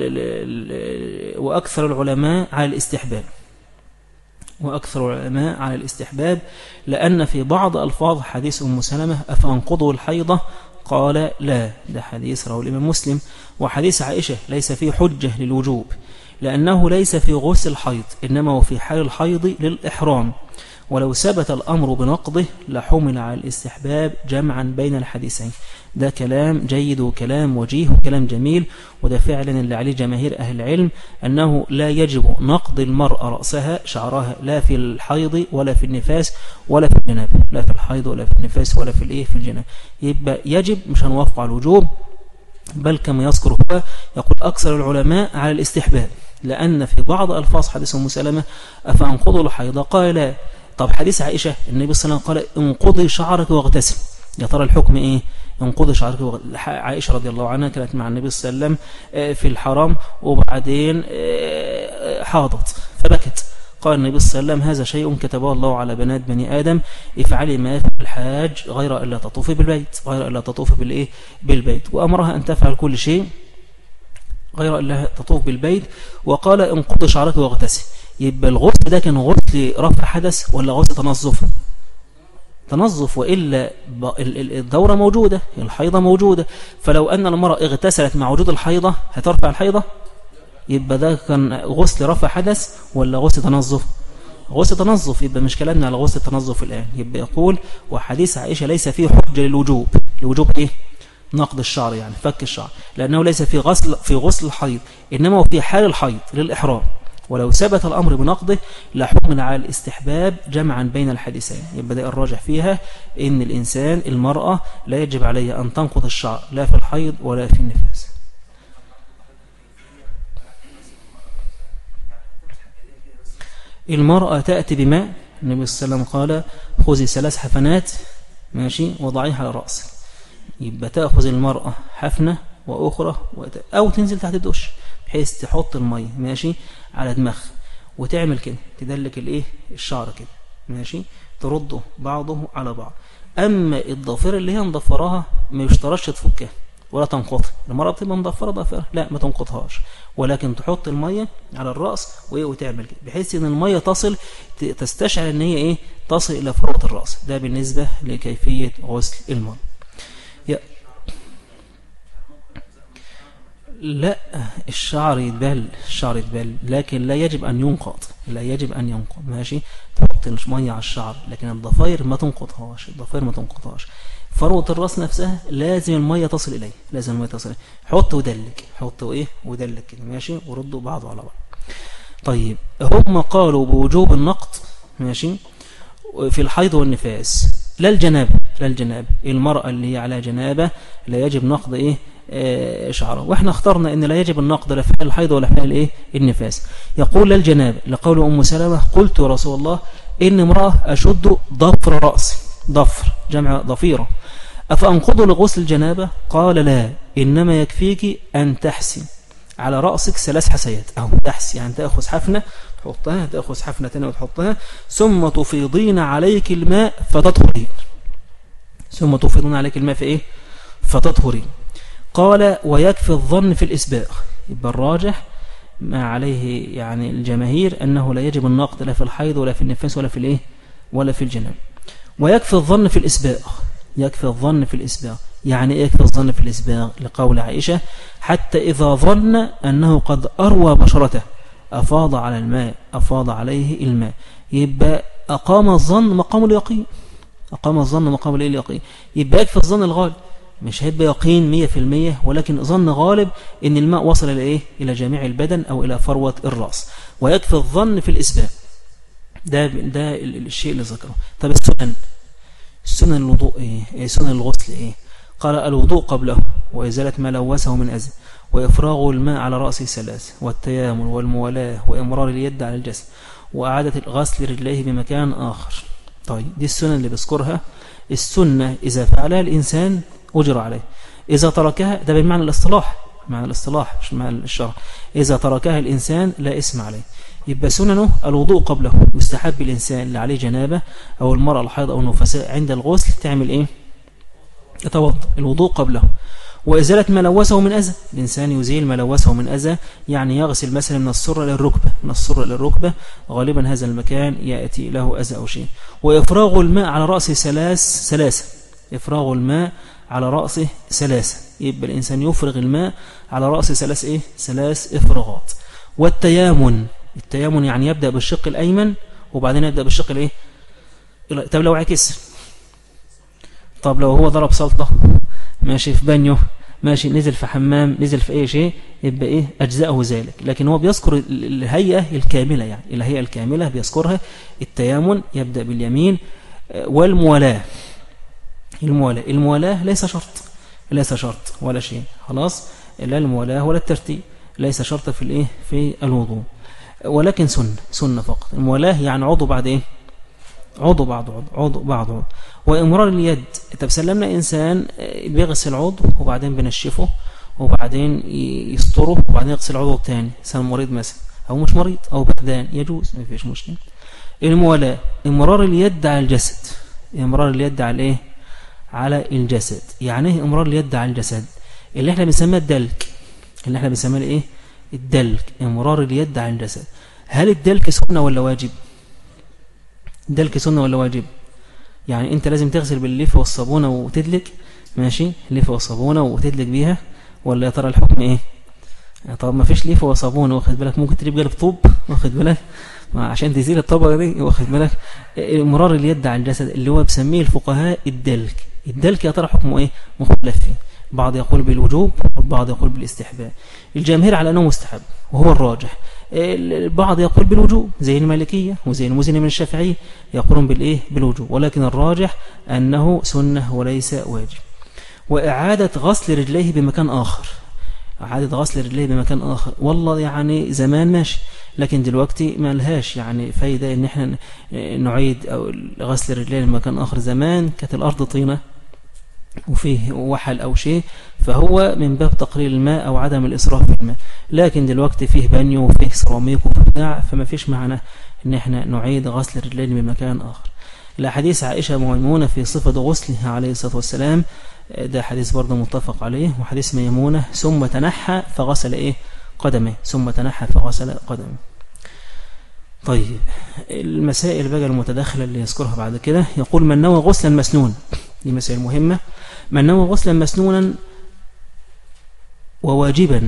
وأكثر العلماء على الاستحباب لأن في بعض ألفاظ حديث أم سلمة أفأنقضوا الحيضة قال لا. ده حديث رواه الإمام مسلم. وحديث عائشة ليس فيه حجة للوجوب لأنه ليس في غسل الحيض إنما هو في حال الحيض للإحرام، ولو ثبت الأمر بنقضه لحمل على الاستحباب جمعا بين الحديثين. ده كلام جيد وكلام وجيه وكلام جميل، وده فعلا اللي عليه جماهير أهل العلم أنه لا يجب نقض المرأة رأسها شعرها لا في الحيض ولا في النفاس ولا في الجنابة، لا في الحيض ولا في النفاس ولا في الجنابة. يبقى يجب، مش هنوافق على الوجوب، بل كما يذكر هو يقول أكثر العلماء على الاستحباب لأن في بعض ألفاظ حديث أم سلمة أفأنقضوا الحيضة قال لا. طب حديث عائشة النبي صلى الله عليه وسلم قال انقضي شعرك واغتسل، يا ترى الحكم ايه؟ انقضي شعرك عائشة رضي الله عنها كانت مع النبي صلى الله عليه وسلم في الحرم وبعدين حاضت فبكت، قال النبي صلى الله عليه وسلم هذا شيء كتبه الله على بنات بني آدم افعلي ما يفعل الحاج غير ألا تطوفي بالبيت، غير ألا تطوفي بالإيه بالبيت، وأمرها أن تفعل كل شيء غير ألا تطوف بالبيت. وقال انقض شعرك واغتسل. يبقى الغسل ده كان غسل رفع حدث ولا غسل تنظف؟ تنظف، وإلا الدورة موجودة، الحيضة موجودة، فلو أن المرأة اغتسلت مع وجود الحيضة هترفع الحيضة؟ يبقى ده كان غسل رفع حدث ولا غسل تنظف؟ غسل تنظف. يبقى مش كلامنا على غسل التنظف الآن. يبقى يقول وحديث عائشة ليس فيه حجة للوجوب. لوجوب إيه؟ نقض الشعر، يعني فك الشعر، لأنه ليس في غسل الحيض، إنما في حال الحيض للإحرام. ولو ثبت الأمر بنقضه لحكم على الاستحباب جمعا بين الحديثين. يبقى ده الراجح فيها إن الإنسان المرأة لا يجب عليها أن تنقض الشعر لا في الحيض ولا في النفاس. المرأة تأتي بماء. النبي صلى الله عليه وسلم قال خذي 3 حفنات ماشي وضعيها على رأسك. يبقى تأخذ المرأة حفنة وأخرى أو تنزل تحت الدش بحيث تحط المية ماشي على دماغها وتعمل كده، تدلك الايه الشعر كده ماشي، ترده بعضه على بعض. أما الضفيرة اللي هي مضفراها ما يشترطش تفكها ولا تنقطها. المرأة بتبقى مضفرة ضفيرة لا ما تنقطهاش، ولكن تحط المية على الرأس وتعمل كده بحيث ان المية تصل تستشعر ان هي ايه تصل الى فروة الرأس. ده بالنسبة لكيفية غسل المرأة. لا الشعر يتبل، الشعر يتبل، لكن لا يجب أن ينقض، لا يجب أن ينقض ماشي. تحط مية على الشعر لكن الضفائر ما تنقضهاش، الضفائر ما تنقضهاش. فروة الراس نفسها لازم المية تصل إليه، لازم المية تصل إليه. حط ودلك، حط وإيه ودلك كده ماشي، وردوا بعضه على بعض. طيب هم قالوا بوجوب النقض ماشي في الحيض والنفاس، لا الجنابة، لا الجنابة. المرأة اللي هي على جنابة لا يجب نقض إيه شعره، واحنا اخترنا ان لا يجب النقض لا في الحيض ولا في الايه النفاس. يقول لا الجنابة لقول ام سلمة قلت يا رسول الله ان امرأة اشد ضفر رأسي، ضفر جمع ضفيرة، افانقض لغسل الجنابة؟ قال لا، انما يكفيك ان تحسي على رأسك 3 حسيات. أو تحسي يعني تأخذ حفنة تحطها، تأخذ حفنة تانية وتحطها، ثم تفيضين عليك الماء فتطهرين، ثم تفيضين عليك الماء في إيه فتطهرين. قال ويكفي الظن في الإسباغ. يبقى الراجح ما عليه يعني الجماهير أنه لا يجب النقض لا في الحيض ولا في النفاس ولا في الإيه ولا في الجناب. ويكفي الظن في الإسباغ، يكفي الظن في الإسباغ. يعني يكفي الظن في الإسباغ لقول عائشة حتى إذا ظن أنه قد أروى بشرته أفاض على الماء، أفاض عليه الماء. يبقى أقام الظن مقام اليقين، أقام الظن مقام اليقين. يبقى يكفي الظن الغالب، مش هيبقى يقين 100%، ولكن ظن غالب ان الماء وصل الى ايه الى جميع البدن او الى فروة الرأس. ويكفي الظن في الاسباب. ده الشيء اللي ذكره. طب السنن الوضوء ايه؟ سنن الغسل ايه؟ قال الوضوء قبله وإزالة ما لوثه من أذى، وإفراغ الماء على رأسه 3، والتيامن والموالاة، وإمرار اليد على الجسد، وإعادة غسل رجليه بمكان آخر. طيب دي السنن اللي بذكرها. السنة إذا فعلها الإنسان أجر عليه، إذا تركها ده بمعنى الاصطلاح، معنى الاصطلاح مش معنى الشرع. إذا تركها الإنسان لا إثم عليه. يبقى سننه الوضوء قبله. يستحب الإنسان اللي عليه جنابة أو المرأة الحائض أو النفساء عند الغسل تعمل إيه؟ يتوضأ، الوضوء قبله. وإزالة ما لوثه من أذى، الإنسان يزيل ما لوثه من أذى، يعني يغسل مثلا من السرة إلى الركبة، من السرة إلى الركبة غالبا هذا المكان يأتي له أذى أو شيء. وإفراغ الماء على رأسه 3، إفراغ الماء على رأسه 3. يبقى الإنسان يفرغ الماء على رأسه 3 إفراغات. والتيامن، التيامن يعني يبدأ بالشق الأيمن وبعدين يبدأ بالشق الإيه؟ طب لو عكس، طب لو هو ضرب سلطة ماشي في بانيو ماشي، نزل في حمام، نزل في أي شيء، يبقى إيه أجزاءه ذلك. لكن هو بيذكر الهيئة الكاملة، يعني الهيئة الكاملة بيذكرها. التيامن يبدأ باليمين. والموالاة، الموالاة ليس شرط، ليس شرط ولا شيء خلاص، لا الموالاة ولا الترتيب، ليس شرط في الإيه في الوضوء، ولكن سنة فقط. الموالاة يعني عضو بعد إيه، عضو بعد عضو بعد عضو. وإمرار اليد، طب سلمنا إنسان بيغسل عضو وبعدين بنشفه وبعدين يسطره وبعدين يغسل عضو تاني، إنسان مريض مثلا أو مش مريض أو بردان يجوز، ما فيش مشكلة. الموالاة إمرار اليد على الجسد، إمرار اليد على إيه؟ على الجسد. يعني إيه إمرار اليد على الجسد؟ اللي إحنا بنسميه الدلك، اللي إحنا بنسميه إيه؟ الدلك، إمرار اليد على الجسد. هل الدلك سنة ولا واجب؟ الدلك سنة ولا واجب؟ يعني أنت لازم تغسل بالليف والصابونة وتدلك، ماشي، ليف والصابونة وتدلك بيها، ولا يا ترى الحكم إيه؟ طب ما فيش ليف وصابونة، واخد بالك، ممكن تجيب قلب طوب، واخد بالك، عشان تزيل الطبقة دي، واخد بالك. مرار اليد على الجسد اللي هو بسميه الفقهاء الدلك. الدلك يا ترى حكمه ايه؟ مختلف فيه، بعض يقول بالوجوب والبعض يقول بالاستحباب. الجماهير على انه مستحب وهو الراجح. البعض يقول بالوجوب زي المالكية وزي المزني من الشافعية يقولون بالايه؟ بالوجوب، ولكن الراجح انه سنة وليس واجب. وإعادة غسل رجليه بمكان آخر، إعادة غسل رجليه بمكان آخر، والله يعني زمان ماشي، لكن دلوقتي ما لهاش يعني فايدة ان احنا نعيد او غسل رجلين بمكان آخر. زمان كانت الأرض طينة وفيه وحل أو شيء، فهو من باب تقليل الماء أو عدم الإسراف في الماء، لكن دلوقتي فيه بانيو وفيه سيراميك وفيه بتاع، فما فيش معنى ان احنا نعيد غسل الرجلين بمكان آخر. لحديث عائشة ميمونة في صفة غسلها عليه الصلاة والسلام، ده حديث برضه متفق عليه، وحديث ميمونة ثم تنحى فغسل ايه؟ قدمه، ثم تنحى فغسل قدمه. طيب المسائل بقى المتداخلة اللي يذكرها بعد كده، يقول من نوى غسلا مسنون، دي مسائل مهمة. من نوى غسلا مسنونا وواجبا،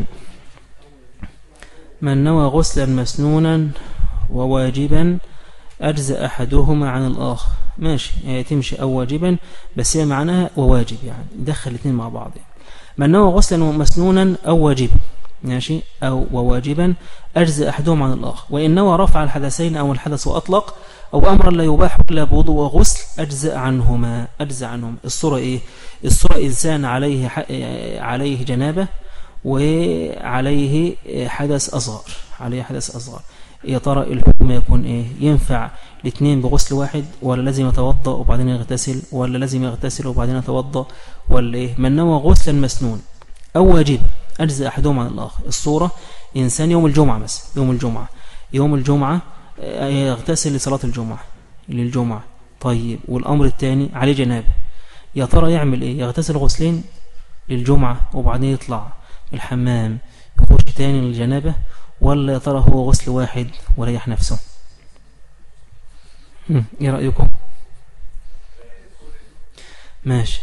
من نوى غسلا مسنونا وواجبا أجزأ أحدهما عن الآخر، ماشي، يعني تمشي أو واجبا، بس هي معناها وواجب، يعني دخل الاثنين مع بعض. يعني من نوى غسلا مسنونا أو واجبا، ماشي، أو وواجبا أجزأ أحدهما عن الآخر. وإن نوى رفع الحدثين أو الحدث وأطلق أو أمرا لا يباح إلا بوضوء وغسل أجزأ عنهما، أجزأ عنهما. الصورة إيه؟ الصورة إنسان عليه جنابة وعليه حدث أصغر، عليه حدث أصغر، يا ترى الحكم يكون إيه؟ ينفع الاثنين بغسل واحد، ولا لازم يتوضأ وبعدين يغتسل، ولا لازم يغتسل وبعدين يتوضأ، ولا إيه؟ من نوى غسلا مسنون أو واجب أجزأ أحدهما عن الآخر. الصورة إنسان يوم الجمعة مثلا، يوم الجمعة يغتسل لصلاة الجمعة للجمعة، طيب، والأمر الثاني عليه جنابة، يا ترى يعمل إيه؟ يغتسل غسلين للجمعة وبعدين يطلع الحمام يخش تاني للجنابة، ولا يا ترى هو غسل واحد وريح نفسه؟ ايه رأيكم؟ ماشي.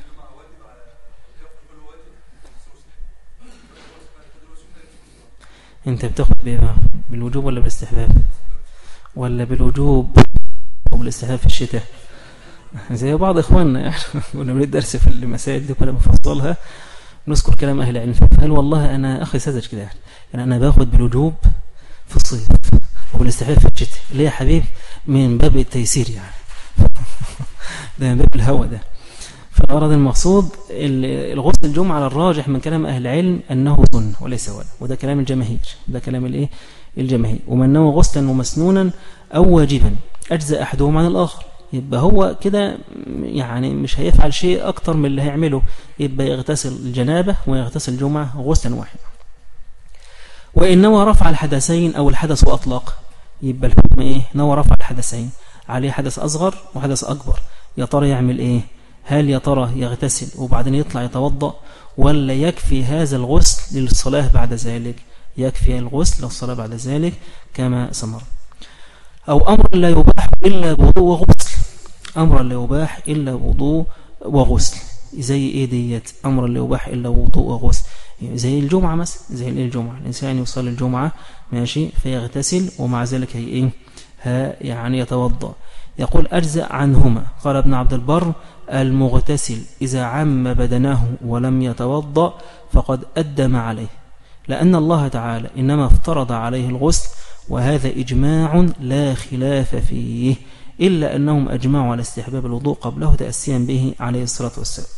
انت بتاخد بيه بالوجوب ولا بالاستحباب؟ ولا بالوجوب وبالاستحباب في الشتاء زي بعض اخواننا يعني كنا بنريد درس في المسائل دي كنا بنفصلها نذكر كلام اهل العلم، فقال والله انا اخي ساذج كده، يعني انا باخد بالوجوب في الصيف وبالاستحباب في الشتاء، ليه يا حبيب؟ من باب التيسير يعني ده من باب الهوى ده. فالغرض المقصود الغسل الجمعة على الراجح من كلام أهل العلم أنه سنة وليس واجب، وده كلام الجماهير، ده كلام الايه؟ الجماهير. ومن نوى غسلا ومسنونا أو واجبا أجزأ أحدهما عن الآخر، يبقى هو كده يعني مش هيفعل شيء أكتر من اللي هيعمله، يبقى يغتسل الجنابة ويغتسل الجمعة غسلا واحدا. وإن نوى رفع الحدثين أو الحدث وأطلق، يبقى الحكم إيه؟ نوى رفع الحدثين، عليه حدث أصغر وحدث أكبر، يا ترى يعمل إيه؟ هل يا ترى يغتسل وبعدين يطلع يتوضأ، ولا يكفي هذا الغسل للصلاة بعد ذلك؟ يكفي الغسل للصلاة بعد ذلك كما سمر. أو أمر لا يباح إلا بوضوء وغسل، أمر لا يباح إلا وضوء وغسل، زي إيه ديت؟ أمر لا يباح إلا وضوء وغسل، زي الجمعة مثلا، زي الجمعة الإنسان يصلي الجمعة ماشي فيغتسل ومع ذلك هي إيه؟ يعني يتوضأ. يقول أجزأ عنهما. قال ابن عبد البر المغتسل إذا عم بدنه ولم يتوضأ فقد أدم عليه، لأن الله تعالى إنما افترض عليه الغسل، وهذا إجماع لا خلاف فيه، إلا أنهم أجمعوا على استحباب الوضوء قبله تأسيا به عليه الصلاة والسلام.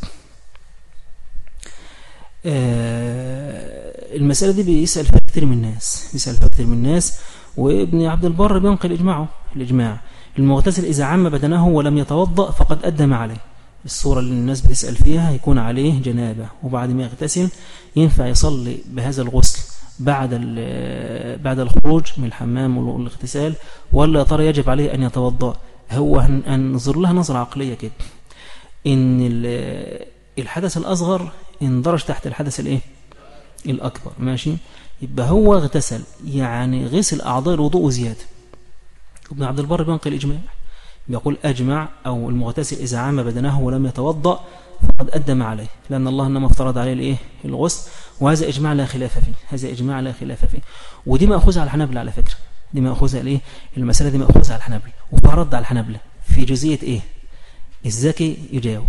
المسألة دي بيسأل فيها كثير من الناس، وابن عبد البر بينقل الإجماع. المغتسل إذا عم بدنه ولم يتوضأ فقد أدم عليه، الصورة اللي الناس بتسأل فيها يكون عليه جنابة وبعد ما يغتسل ينفع يصلي بهذا الغسل بعد الخروج من الحمام والاغتسال، ولا ترى يجب عليه أن يتوضأ؟ هو هننظر لها نظرة عقلية كده، إن الحدث الأصغر اندرج تحت الحدث الإيه؟ الأكبر، ماشي. يبقى هو اغتسل، يعني غسل أعضاء الوضوء وزيادة. ابن عبد البر بينقل الإجماع، بيقول أجمع أو المغتسل إذا عام بدنه ولم يتوضأ فقد أدم عليه، لأن الله إنما افترض عليه الإيه؟ الغسل، وهذا إجماع لا خلاف فيه، هذا إجماع لا خلاف فيه. ودي مأخوذة على الحنابلة على فكرة، دي مأخوذة الإيه؟ المسألة دي مأخوذة على الحنابلة، وفرض على الحنابلة في جزئية إيه؟ الزكي يجاوب.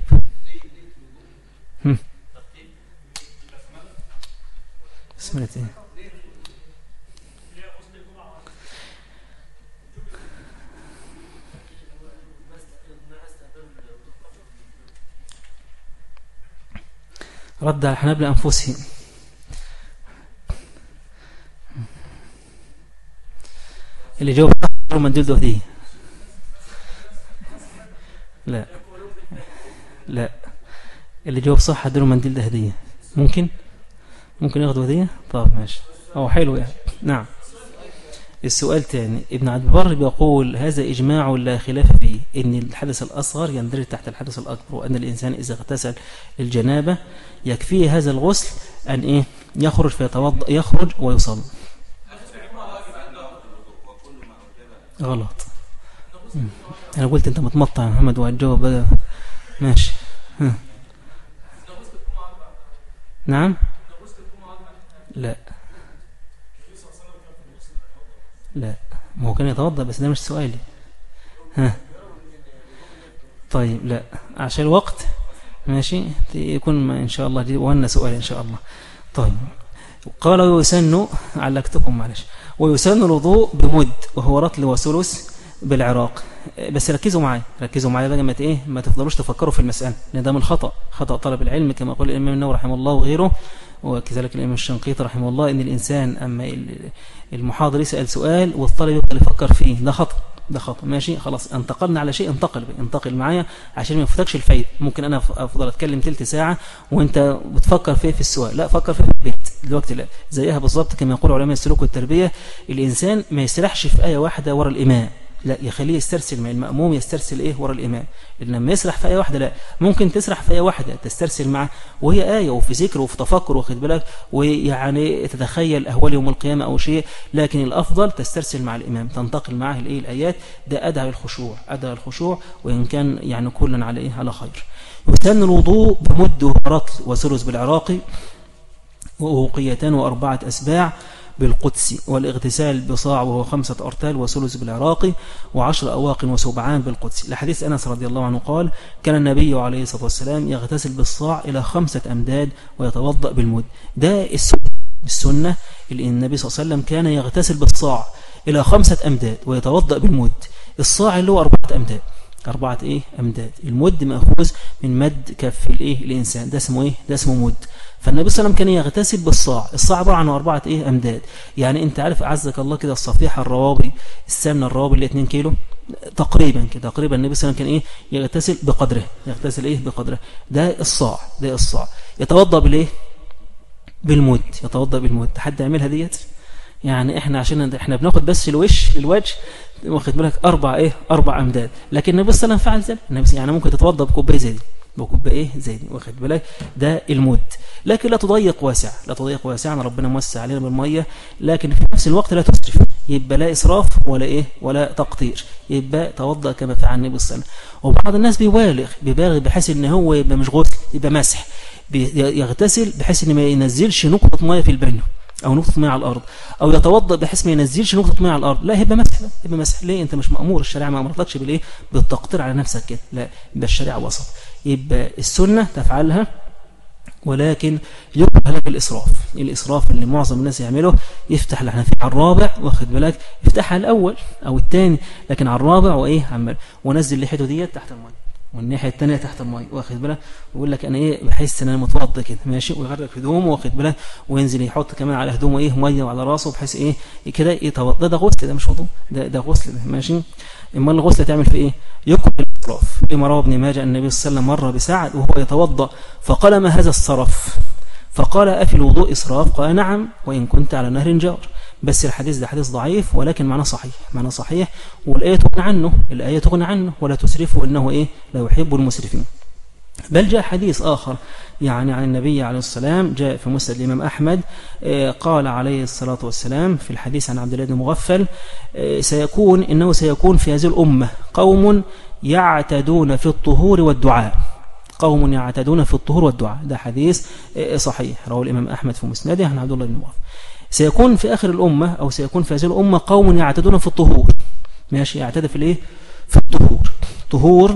اسمها إيه؟ رد على الحنابلة أنفسهم. اللي جاوب صح منديل ده هدية. لا اللي جاوب صح هديله منديل ده هدية. ممكن ياخدوا هدية. طب ماشي، أو حلو يعني. نعم. السؤال تاني، ابن عبد البر بيقول هذا إجماع لا خلاف فيه، إن الحدث الأصغر يندرج تحت الحدث الأكبر، وأن الإنسان إذا اغتسل الجنابة يكفيه هذا الغسل أن إيه؟ يخرج فيتوضأ، يخرج ويصلي. غلط. أنا قلت أنت متمطع يا محمد وهتجاوب بقى. ماشي. نعم. لا ما هو كان يتوضأ، بس ده مش سؤالي. طيب لا عشان الوقت، ماشي، يكون إن شاء الله دي وانا سؤال إن شاء الله. طيب قال ويسن، علقتكم معلش، ويسن الوضوء بمد وهو رطل وثلث بالعراق. بس ركزوا معايا بقى، ما تفضلوش تفكروا في المسألة، لأن ده من خطأ طلب العلم، كما قال الإمام النووي رحمه الله وغيره، وكذلك الإمام الشنقيطي رحمه الله، إن الإنسان أما المحاضر يسأل سؤال والطالب يفضل يفكر فيه، ده خطأ. ماشي خلاص، انتقلنا على شيء، انتقل معايا عشان ما يفوتكش الفايدة. ممكن أنا أفضل أتكلم تلت ساعة وأنت بتفكر فيه في السؤال، لا فكر فيه في البيت دلوقتي. لا زيها بالضبط كما يقول علماء السلوك والتربية، الإنسان ما يسرحش في آية واحدة ورا الإمام، لا يخليه يسترسل مع المأموم، يسترسل ورا الإمام. لما يسرح في آية واحدة، لا ممكن تسرح في آية واحدة تسترسل معه وهي آية، وفي ذكر وفي تفكر، واخد بالك، ويعني تتخيل أهوال يوم القيامة أو شيء، لكن الأفضل تسترسل مع الإمام، تنتقل معه الآيات. ده أدعى الخشوع، وإن كان يعني كلا على خير. يسن الوضوء بمد ورطل وثلث بالعراقي، وأوقيتان وأربعة أسباع بالقدس، والاغتسال بصاع وهو 5 أرتال وثلث بالعراقي، و10 أواق وسبعان بالقدس. لحديث أنس رضي الله عنه قال كان النبي عليه الصلاة والسلام يغتسل بالصاع إلى 5 أمداد ويتوضأ بالمد. ده السنة اللي النبي صلى الله عليه وسلم كان يغتسل بالصاع إلى 5 أمداد ويتوضأ بالمد. الصاع اللي هو 4 أمداد، 4 أمداد. المد مأخوذ من مد كف الإنسان، ده اسمه مد. فالنبي صلى الله عليه وسلم كان يغتسل بالصاع. الصاع عبارة عن 4 أمداد. يعني انت عارف أعزك الله كده الصفيحة الروابي، السمنة الروابي اللي 2 كيلو تقريبا النبي صلى الله عليه وسلم كان يغتسل بقدره. ده الصاع. يتوضأ بالمد. حد يعملها ديت؟ يعني احنا بناخد بس الوجه واخد بالك 4 أمداد، لكن النبي صلى الله عليه وسلم فعل ذلك. يعني ممكن تتوضأ بكوباية زي دي، واخد بالك، ده المد. لكن لا تضيق واسعا، ربنا موسع علينا بالميه، لكن في نفس الوقت لا تسرف، يبقى لا اسراف ولا تقطير، يبقى توضأ كما فعل النبي صلى الله عليه وسلم. وبعض الناس بيبالغ بحيث ان هو يبقى مش غسل، يبقى مسح، يغتسل بحيث ان ما ينزلش نقطه ميه في البانيو او نقطه ميه على الارض، او يتوضأ بحيث ما ينزلش نقطه ميه على الارض. لا، يبقى مسح. ليه؟ انت مش مأمور، الشريعه ما امرتكش بالتقطير على نفسك كده، لا، يبقى الشريعه وسط. يبقى السنه تفعلها، ولكن يكره لك الإسراف اللي معظم الناس يعمله، يفتح الحنفية على الرابع، واخد بالك، يفتحها الأول أو الثاني، لكن على الرابع عمال ونزل لحيته ديت تحت الماء والناحية الثانية تحت الماء، واخد بالك، ويقول لك أنا بحس إن أنا متوضى كده، ماشي، ويغرق هدومه، واخد بالك، وينزل يحط كمان على هدومه مية وعلى راسه، بحيث كده يتوضى. ده غسل، ده مش وضوء، ده غسل، ده ماشي. اما الغسل تعمل في يكره الإسراف. لما روى ابن ماجه النبي صلى الله عليه وسلم مر بسعد وهو يتوضأ فقال ما هذا الصرف؟ فقال أفي الوضوء إسراف؟ قال نعم وإن كنت على نهر جار. بس الحديث ده حديث ضعيف ولكن معناه صحيح، معناه صحيح، والآية تغني عنه، الآية تغني عنه ولا تسرفوا إنه إيه لا يحب المسرفين. بل جاء حديث آخر يعني عن النبي عليه السلام، جاء في مسند الإمام أحمد، قال عليه الصلاة والسلام في الحديث عن عبد الله بن مغفل إنه سيكون في هذه الأمة قوم يعتدون في الطهور والدعاء، قوم يعتدون في الطهور والدعاء. ده حديث صحيح رواه الإمام أحمد في مسنده عن عبد الله بن مغفل. سيكون في آخر الأمة أو سيكون في هذه الأمة قوم يعتدون في الطهور، ماشي، يعتد في الإيه؟ في الطهور، طهور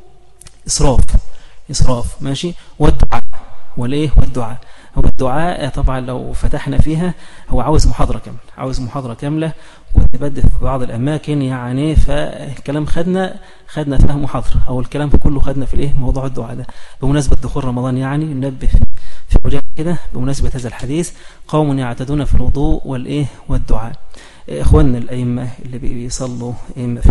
إسراف ماشي، والدعاء والإيه؟ والدعاء. هو الدعاء طبعا لو فتحنا فيها هو عاوز محاضرة كاملة، كنت بدي في بعض الأماكن يعني، فالكلام خدنا فهم محاضرة، أو الكلام كله خدنا في الإيه؟ موضوع الدعاء ده. بمناسبة دخول رمضان يعني ننبه في وجه كده بمناسبة هذا الحديث، قوم يعتدون في الوضوء والإيه؟ والدعاء. إخواننا الأئمة اللي بيصلوا إما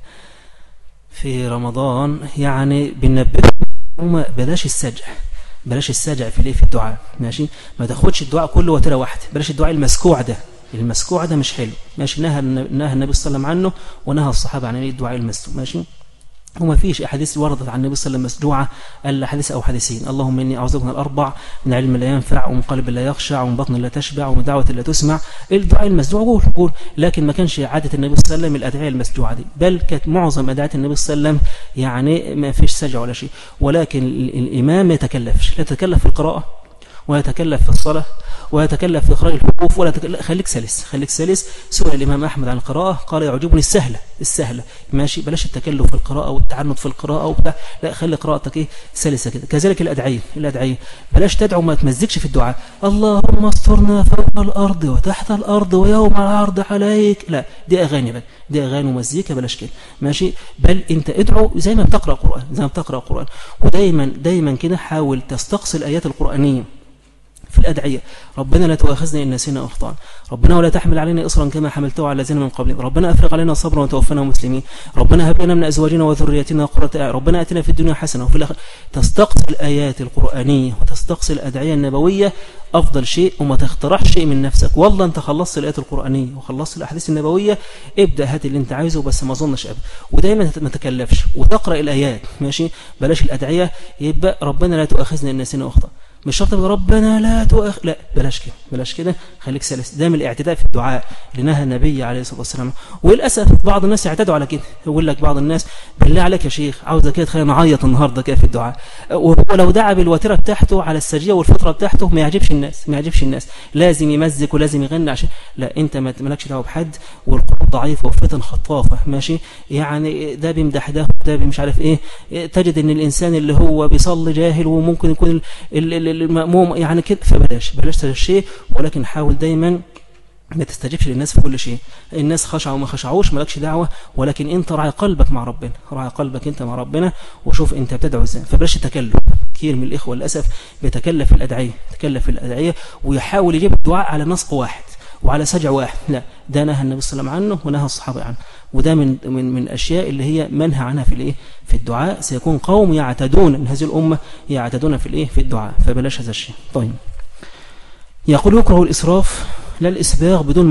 في رمضان يعني بننبههم بلاش السجع في الدعاء، ماشي، ما تاخدش الدعاء كله وتيره واحده، بلاش الدعاء المسكوع ده مش حلو، ماشي، نهى النبي صلى الله عليه وسلم عنه ونهى الصحابه عن الدعاء المسكوع، ماشي. وما فيش احاديث وردت عن النبي صلى الله عليه وسلم مسجوعه الا حديث او حديثين: اللهم اني اعوذ بك من الاربع، من علم لا ينفع، ومن قلب لا يخشع، ومن بطن لا تشبع، ومن دعوه لا تسمع. الدعاء المسجوع قول، لكن ما كانش عاده النبي صلى الله عليه وسلم الادعيه المسجوعه دي، بل كانت معظم ادعيات النبي صلى الله عليه وسلم يعني ما فيش سجع ولا شيء. ولكن الامام ما يتكلفش، لا يتكلف في القراءه ولا يتكلف في الصلاه ولا يتكلف في إخراج الحروف ولا خليك سلس. سئل الإمام أحمد عن القراءة قال يعجبني السهلة، ماشي، بلاش التكلف في القراءة والتعنت في القراءة وبتاع، لا، خلي قراءتك إيه؟ سلسة كده. كذلك الأدعية بلاش تدعو ما تمزجش في الدعاء، اللهم استرنا فوق الأرض وتحت الأرض ويوم العرض عليك، لا، دي أغاني ومزيكا، بلاش كده، ماشي. بل أنت ادعو زي ما بتقرأ قرآن، ودايما كده حاول تستقصي الآيات القرآنية في الأدعية. ربنا لا تؤاخذنا إن نسينا أو أخطأنا، ربنا ولا تحمل علينا إصرا كما حملته على الذين من قبلنا، ربنا أفرغ علينا صبرا وتوفنا مسلمين، ربنا هب لنا من أزواجنا وذرياتنا قرة أعين، ربنا آتنا في الدنيا حسنة وفي الآخرة. تستقصي الآيات القرآنية وتستقصي الأدعية النبوية أفضل شيء، وما تخترعش شيء من نفسك. والله أنت خلصت الآيات القرآنية وخلصت الأحاديث النبوية، ابدأ هات اللي أنت عايزه، بس ما أظنش أبدا. ودايما ما تكلفش وتقرأ الآيات، ماشي، بلاش الأدعية يبقى ربنا لا تؤاخذنا إن نسينا أو أخطأنا، مش شرط ربنا لا لا، بلاش كده، خليك سلس. ده من الاعتداء في الدعاء اللي نهى النبي عليه الصلاه والسلام. وللاسف بعض الناس يعتدوا على كده، يقول لك بعض الناس بالله عليك يا شيخ عاوزك كده تخلينا نعيط النهارده كده في الدعاء، وهو لو دعا بالوتيره بتاعته على السجيه والفطره بتاعته ما يعجبش الناس، لازم يمزك ولازم يغني عشان لا، انت ما مالكش دعوه بحد، والقلوب ضعيفه والفتن خطافه، ماشي، يعني ده بيمدح ده مش عارف ايه. تجد ان الانسان اللي هو بيصلي جاهل وممكن يكون المأموم يعني كده، فبلاش هذا الشيء. ولكن حاول دايما ما تستجيبش للناس في كل شيء، الناس خشعوا وما خشعوش مالكش دعوة، ولكن انت راعي قلبك مع ربنا، راعي قلبك انت مع ربنا، وشوف انت بتدعو ازاي. فبلاش التكلف. كثير من الإخوة للأسف بيتكلف الأدعية ويحاول يجيب الدعاء على نسق واحد وعلى سجع واحد، لا، ده نهى النبي صلى الله عليه وسلم عنه ونهى الصحابة عنه، وده من الأشياء اللي هي منهى عنها في الدعاء. سيكون قوم يعتدون من هذه الأمة يعتدون في الدعاء، فبلاش هذا الشيء. طيب، يقول يكره الإسراف لا الإسباغ بدون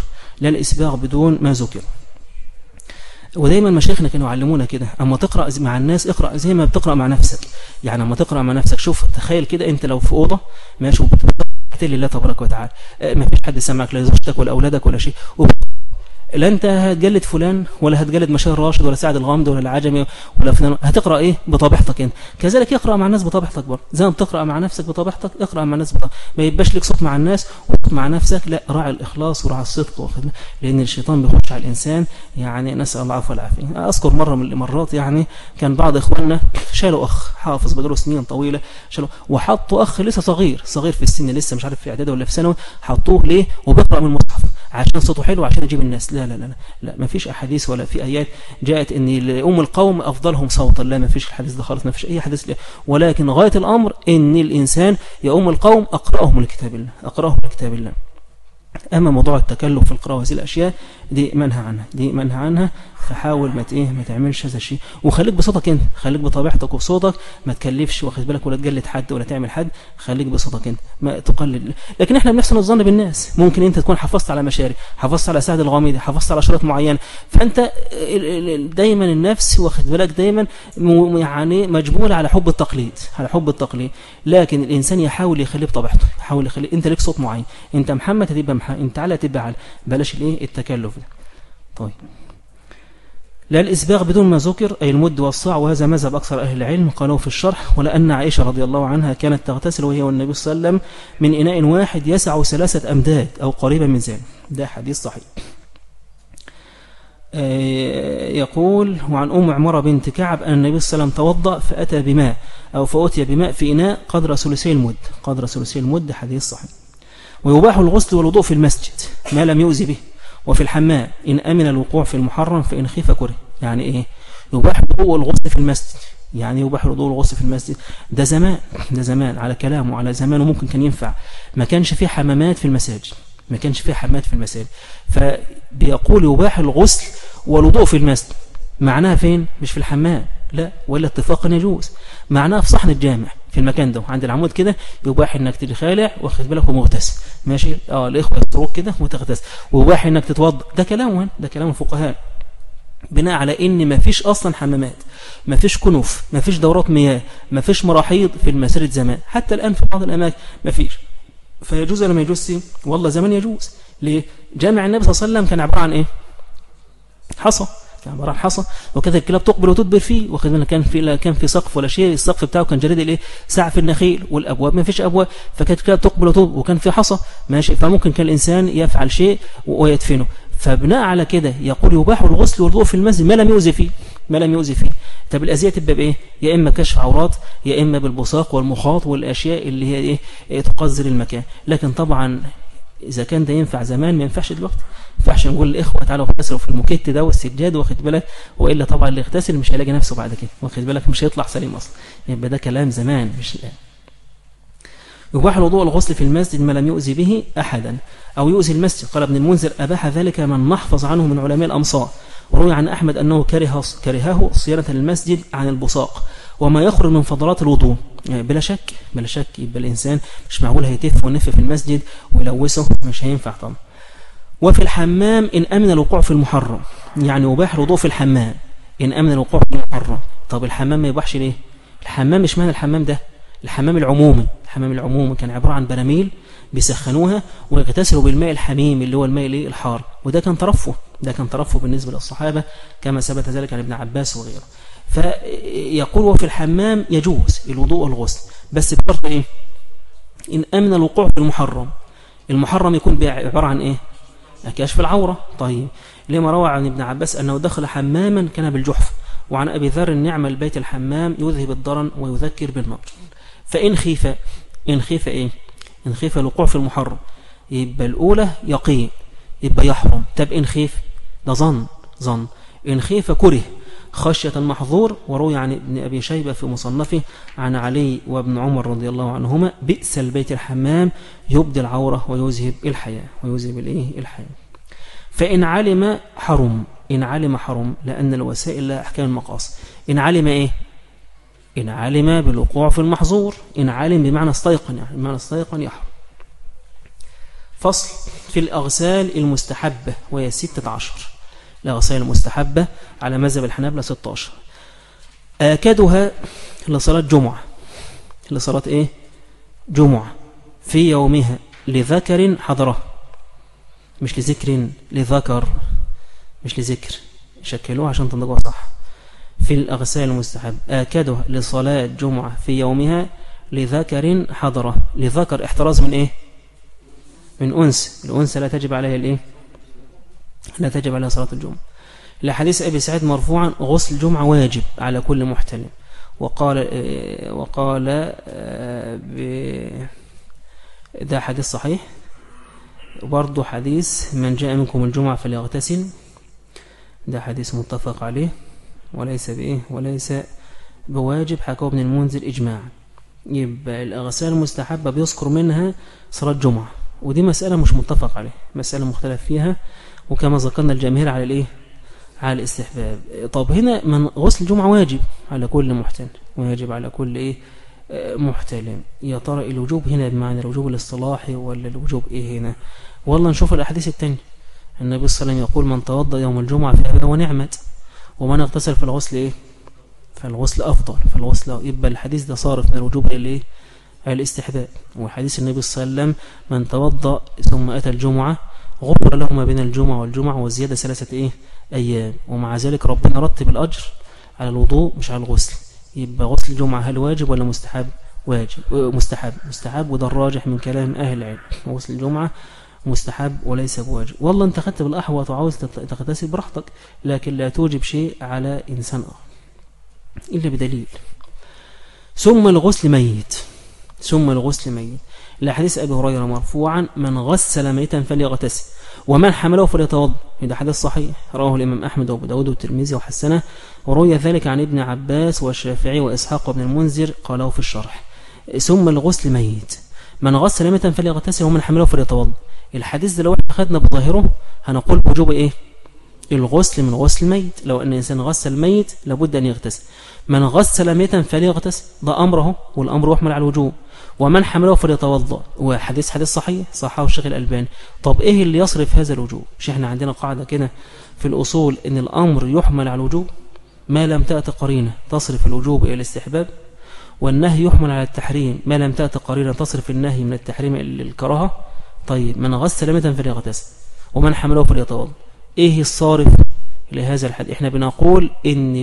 ما ذكر، ودايما مشايخنا كانوا يعلمونا كده، اما تقرأ مع الناس اقرأ زي ما بتقرأ مع نفسك. يعني اما تقرأ مع نفسك، شوف، تخيل كده انت لو في أوضة ماشي وبتقرأ لله تبارك وتعالى، ما فيش حد سمعك، لا زوجتك ولا أولادك ولا شيء، لا انت هتجلد فلان ولا هتجلد مشاهير راشد ولا سعد الغامدي ولا العجمي ولا فلان، هتقرأ ايه؟ بطبيعتك انت. كذلك اقرأ مع الناس بطبيعتك برضه، زي ما بتقرأ مع نفسك بطبيعتك اقرأ مع الناس بطبيعتك. ما يبقاش لك صوت مع الناس وصوت مع نفسك، لا، راعي الإخلاص وراعي الصدق، لأن الشيطان بيخش على الإنسان، يعني نسأل الله العفو والعافية. أذكر مرة من المرات يعني كان بعض إخواننا شالوا أخ حافظ بقاله سنين طويلة، شالوا وحطوا أخ لسه صغير في السن، لسه مش عارف في إعدادي ولا في ثانوي، حطوه ليه وبيقرأ من المصحف عشان صوته حلو عشان يجيب الناس. لا، ما فيش أحاديث ولا في آيات جاءت ان القوم افضلهم صوتا، لا، ما فيش الحديث ده خالص، ما فيش اي حديث له. ولكن غاية الامر ان الانسان القوم اقرأهم لكتاب الله. أما موضوع التكلف في القراءة وهذه الأشياء دي منهى عنها، فحاول ما تعملش هذا الشيء، وخليك بصوتك انت، خليك بطبيعتك وبصوتك، ما تكلفش واخد بالك، ولا تجلد حد ولا تعمل حد، خليك بصوتك انت، ما تقلل. لكن احنا بنحسن الظن بالناس، ممكن انت تكون حفظت على مشاري، حفظت على سعد الغامدي، حفظت على شروط معينه، فانت دايما النفس واخد بالك دايما يعني مجبول على حب التقليد، لكن الانسان يحاول يخليه بطبيعته، يحاول يخليه، انت ليك صوت معين، انت محمد هتبقى محمد، انت على تبقى على، بلاش التكلف ده. طيب، لا الإسباغ بدون ما ذكر أي المد والصاع، وهذا مذهب أكثر أهل العلم قالوا في الشرح. ولأن عائشة رضي الله عنها كانت تغتسل وهي والنبي صلى الله عليه وسلم من إناء واحد يسع 3 أمداد أو قريبا من ذلك، ده حديث صحيح. يقول: وعن أم عمرة بنت كعب أن النبي صلى الله عليه وسلم توضأ فأتى بماء أو فأتي بماء في إناء قدر ثلثي المد، حديث صحيح. ويباح الغسل والوضوء في المسجد ما لم يؤذي به، وفي الحمام إن أمن الوقوع في المحرم فإن خيف كره. يعني إيه يباح الوضوء والغسل في المسجد؟ يعني يباح الوضوء والغسل في المسجد، ده زمان على كلامه، على زمانه ممكن كان ينفع، ما كانش فيه حمامات في المساجد، فبيقول يباح الغسل والوضوء في المسجد، معناها فين؟ مش في الحمام، لا، ولا اتفاقا يجوز، معناها في صحن الجامع، في المكان ده عند العمود كده، يباح انك تجي خالع واخد بالك ومغتسل، ماشي، الاخوه يستروك كده وتغتسل، ويباح انك تتوضا، ده كلام الفقهاء، بناء على ان ما فيش اصلا حمامات، ما فيش كنوف، ما فيش دورات مياه، ما فيش مراحيض في المساجد زمان، حتى الان في بعض الاماكن ما فيش، فيجوز ولا ما يجوز؟ والله زمان يجوز. ليه؟ جامع النبي صلى الله عليه وسلم كان عباره عن ايه؟ حصى، كان عباره عن حصى، وكذا الكلاب تقبل وتدبر فيه، واخد بالك، كان في سقف ولا شيء، السقف بتاعه كان جريد سقف النخيل، والابواب ما فيش ابواب، فكانت الكلاب تقبل وتدبر، وكان في حصى، ماشي، فممكن كان الانسان يفعل شيء ويدفنه. فبناء على كده يقول يباح الغسل والوضوء في المسجد ما لم يؤذي فيه. طب الأذية تبقى بإيه؟ يا إما كشف عورات، يا إما بالبصاق والمخاط والأشياء اللي هي إيه تقذر المكان. لكن طبعا إذا كان ده ينفع زمان ما ينفعش دلوقتي، ما ينفعش نقول للإخوة تعالوا اغتسلوا في الموكيت ده والسجاد، واخد بالك، وإلا طبعا اللي يغتسل مش هيلاقي نفسه بعد كده، واخد بالك، مش هيطلع سليم أصلا، يبقى ده كلام زمان مش الآن. يباح الوضوء والغسل في المسجد ما لم يؤذي به أحدا أو يؤذي المسجد. قال ابن المنذر: أباح ذلك من نحفظ عنه من علماء الأمصار. وروي عن أحمد أنه كرهه صيانة المسجد عن البصاق وما يخرج من فضلات الوضوء. بلا شك يبقى الإنسان مش معقول هيتف ونف في المسجد ويلوثه، مش هينفع طبعا. وفي الحمام إن أمن الوقوع في المحرم، يعني يباح الوضوء في الحمام إن أمن الوقوع في المحرم. طب الحمام ما يباحش ليه؟ الحمام مش معنى الحمام ده، الحمام العمومي كان عبارة عن براميل بيسخنوها ويغتسلوا بالماء الحميم اللي هو الماء الحار، وده كان ترفه بالنسبة للصحابة كما ثبت ذلك عن ابن عباس وغيره. فيقول وفي الحمام يجوز الوضوء والغسل، بس بشرط ايه؟ إن أمن الوقوع في المحرم يكون عبارة عن ايه؟ كشف العورة. طيب، لما روى عن ابن عباس أنه دخل حماما كان بالجحف، وعن أبي ذر: نعم البيت الحمام يذهب الضرن ويذكر بالنار. فإن خيف إيه؟ إن خيف الوقوع في المحرم، يبقى الأولى يقين، يبقى يحرم. طب إن خيف، ده ظن. إن خيف كره خشية المحظور. وروي عن ابن أبي شيبة في مصنفه عن علي وابن عمر رضي الله عنهما: بئس البيت الحمام يبدي العورة ويذهب الحياة. الحياة. فإن علم حرم، لأن الوسائل لها أحكام المقاصد. إن علم إيه؟ إن علم بالوقوع في المحظور، إن علم بمعنى استيقن، يعني بمعنى استيقن يحرم. فصل في الأغسال المستحبة، وهي 16. الأغسال المستحبة على مذهب الحنابلة 16. آكدها لصلاة جمعة في يومها لذكر حضره، مش لذكر، لذكر مش لذكر، شكلوها عشان تنطقوها صح. في الأغسال المستحب آكدها لصلاة جمعة في يومها لذكر حضره. لذكر احتراز من ايه؟ من أنس. الأنس لا تجب عليها لا تجب عليها صلاة الجمعة. لحديث أبي سعيد مرفوعا: غسل الجمعة واجب على كل محتلم. وقال ده حديث صحيح. وبرضه حديث: من جاء منكم الجمعة فليغتسل، ده حديث متفق عليه وليس بواجب، حكاه ابن المنذر إجماعا. يبقى الأغسال المستحبة بيذكر منها صلاة جمعة، ودي مسألة مش متفق عليها، مسألة مختلف فيها، وكما ذكرنا الجماهير على الايه، على الاستحباب. طب هنا من غسل الجمعة واجب على كل محتلم، واجب على كل ايه محتلم. يا ترى الوجوب هنا بمعنى الوجوب الاصطلاحي ولا الوجوب ايه هنا؟ والله نشوف الاحاديث التانية. النبي صلى الله عليه وسلم يقول من توضأ يوم الجمعة فأبى ونعمت، ومن اغتسل في الغسل ايه، فالغسل افضل، فالغسل يبقى الحديث ده صارف من الوجوب الى الايه، الاستحباب. وحديث النبي صلى الله عليه وسلم من توضأ ثم أتى الجمعة غفر له ما بين الجمعة والجمعة وزيادة 3 إيه أيام. ومع ذلك ربنا رتب الأجر على الوضوء مش على الغسل. يبقى غسل الجمعة هل واجب ولا مستحب؟ واجب. مستحب، وده الراجح من كلام أهل العلم. غسل الجمعة مستحب وليس بواجب. والله أنت خدت بالأحوط وعاوز تغتسل براحتك، لكن لا توجب شيء على إنسان آخر إلا بدليل. ثم الغسل ميت، ثم الغسل ميت لحديث أبي هريرة مرفوعا من غسل ميتا فليغتسل ومن حمله فليتوضأ. هذا حديث صحيح رواه الإمام أحمد وأبو داود والترمذي وحسنه، وروي ذلك عن ابن عباس والشافعي وإسحاق وابن المنذر قالوا في الشرح. ثم الغسل ميت من غسل ميتا فليغتسل ومن حمله فليتوضأ. الحديث ده لو احنا خدنا بظاهره هنقول وجوب ايه، الغسل من غسل ميت. لو ان انسان غسل ميت لابد ان يغتسل. من غسل ميتا فليغتسل، ده امره، والامر يحمل على الوجوب. ومن حمله فليتوضأ، وحديث صحيح صححه الشيخ الألباني. طب ايه اللي يصرف هذا الوجوب؟ مش احنا عندنا قاعدة كده في الأصول ان الامر يحمل على الوجوب ما لم تأتي قرينة تصرف الوجوب الى الاستحباب، والنهي يحمل على التحريم ما لم تأتي قرينة تصرف النهي من التحريم الى الكراهة. طيب من غسل ميتا فليغتسل ومن حمله فليتوضأ، ايه الصارف لهذا الحد؟ احنا بنقول ان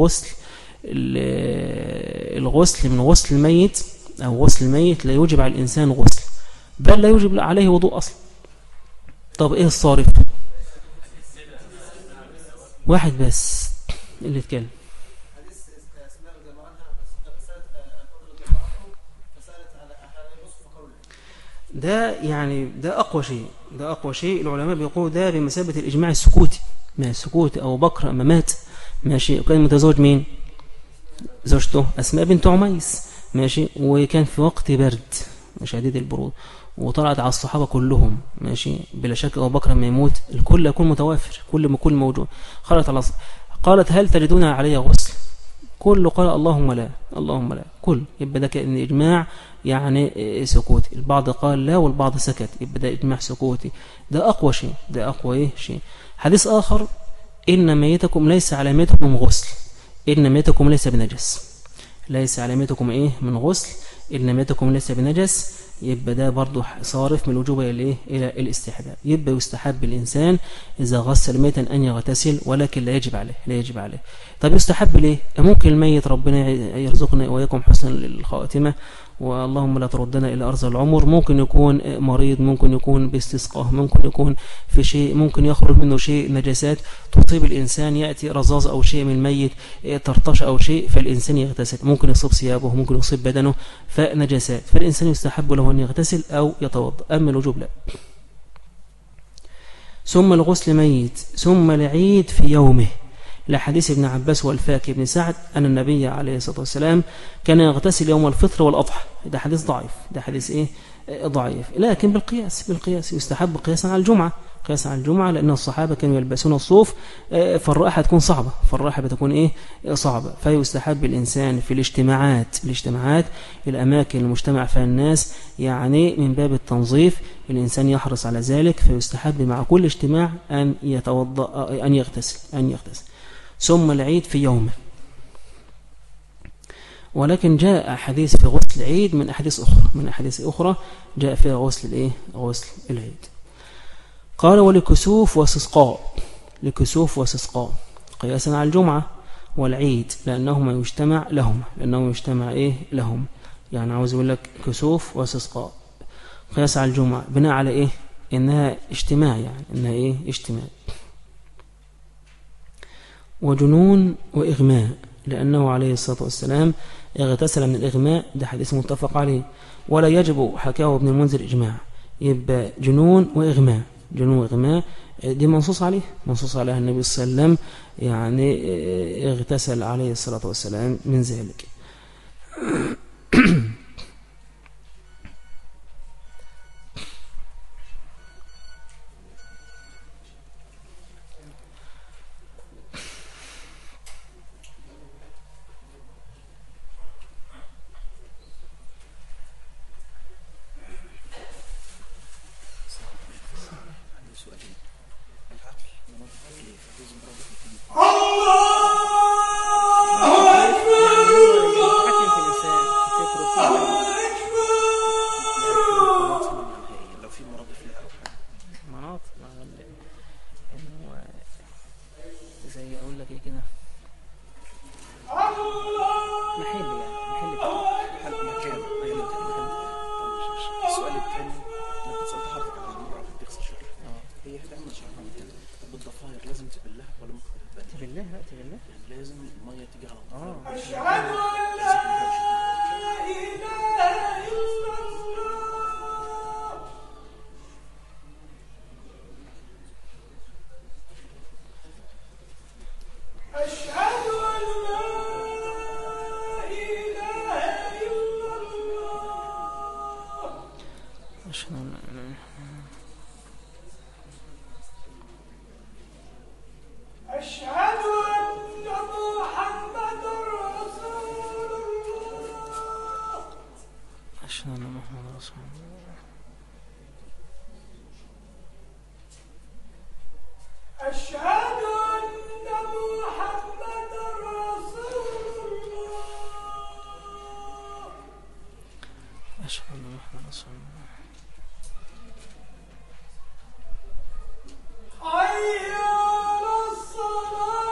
الغسل من غسل الميت او غسل الميت لا يوجب على الانسان غسل، بل لا يوجب عليه وضوء اصلا. طب ايه الصارف؟ واحد بس اللي اتكلم. ده يعني ده اقوى شيء، ده اقوى شيء. العلماء بيقولوا ده بمثابه الاجماع السكوتي، ما السكوت ابو بكر اما مات ماشي، وكان متزوج مين؟ زوجته اسماء بنت عميس ماشي، وكان في وقت برد شديد البرود، وطلعت على الصحابه كلهم ماشي. بلا شك ابو بكر لما يموت الكل يكون متوافر، كل ما يكون موجود. قالت هل تجدون علي غسل؟ كله قال اللهم لا، اللهم لا، كل. يبقى ده كان اجماع يعني سكوتي. البعض قال لا والبعض سكت، يبقى ده اجماع سكوتي. ده اقوى شيء، ده اقوى ايه شيء. حديث اخر ان ميتكم ليس على ميتكم غسل، ان ميتكم ليس بنجس، ليس على ميتكم ايه من غسل، ان ميتكم ليس بنجس. يبقى ده برضو صارف من الوجوب الى الاستحباب. يبقى يستحب الانسان اذا غسل ميتا ان يغتسل، ولكن لا يجب عليه، لا يجب عليه. طب يستحب ليه؟ ممكن الميت ربنا يرزقنا واياكم حسن الخاتمه، واللهم لا تردنا الى ارض العمر. ممكن يكون مريض، ممكن يكون باستسقاء، ممكن يكون في شيء، ممكن يخرج منه شيء نجاسات تصيب الانسان، ياتي رذاذ او شيء من الميت ترطش او شيء، فالانسان يغتسل. ممكن يصيب ثيابه، ممكن يصيب بدنه فنجاسات، فالانسان يستحب له ان يغتسل او يتوضا. اما الوجوب لا. ثم الغسل ميت، ثم العيد في يومه لحديث ابن عباس والفاكي بن سعد أن النبي عليه الصلاة والسلام كان يغتسل يوم الفطر والأضحى. ده حديث ضعيف، ده حديث إيه ضعيف، لكن بالقياس يستحب قياسا على الجمعة، قياسا على الجمعة، لأن الصحابة كانوا يلبسون الصوف، فالرائحة تكون صعبة، فالرائحة بتكون إيه صعبة، فيستحب الإنسان في الاجتماعات الأماكن المجتمع فيها الناس يعني من باب التنظيف الإنسان يحرص على ذلك، فيستحب مع كل اجتماع أن يتوضأ، أن يغتسل. ثم العيد في يومه. ولكن جاء حديث في غسل العيد من أحاديث أخرى جاء فيها غسل العيد. قال ولكسوف واستسقاء، لكسوف واستسقاء قياسا على الجمعة والعيد لأنهما يجتمع لهم، يعني عاوز يقول لك كسوف واستسقاء قياس على الجمعة بناء على إيه؟ إنها اجتماع، يعني إنها اجتماع. وجنون وإغماء لأنه عليه الصلاة والسلام اغتسل من الإغماء، ده حديث متفق عليه ولا يجب، حكاه ابن المنذر إجماع. يبقى جنون وإغماء دي منصوص عليها النبي صلى الله عليه وسلم، يعني اغتسل عليه الصلاة والسلام من ذلك. لك ايه كده محل يعني محل مكان. السؤال الثاني لما سألت حضرتك على المرأة اللي بتغسل شعرها هي هتعمل شعرها كده بالضفاير لازم تبلها ولا ممكن تبلها؟ لا تبلها يعني لازم المية تيجي على الضفاير. أشهد أن لا إله إلا الله. أشهد أن لا إله إلا الله. أشهد أن لا إله. أشهد أن محمدا رسول الله. أشهد أن محمدا رسول الله. أشهد أن محمدا رسول الله. أشهد أن محمدا رسول الله. حي على الصلاة.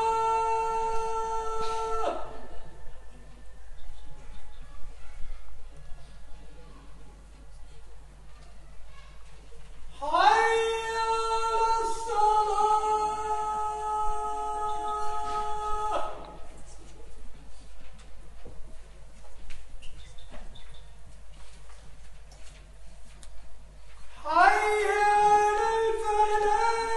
حي على الصلاة. حي على الفلاح.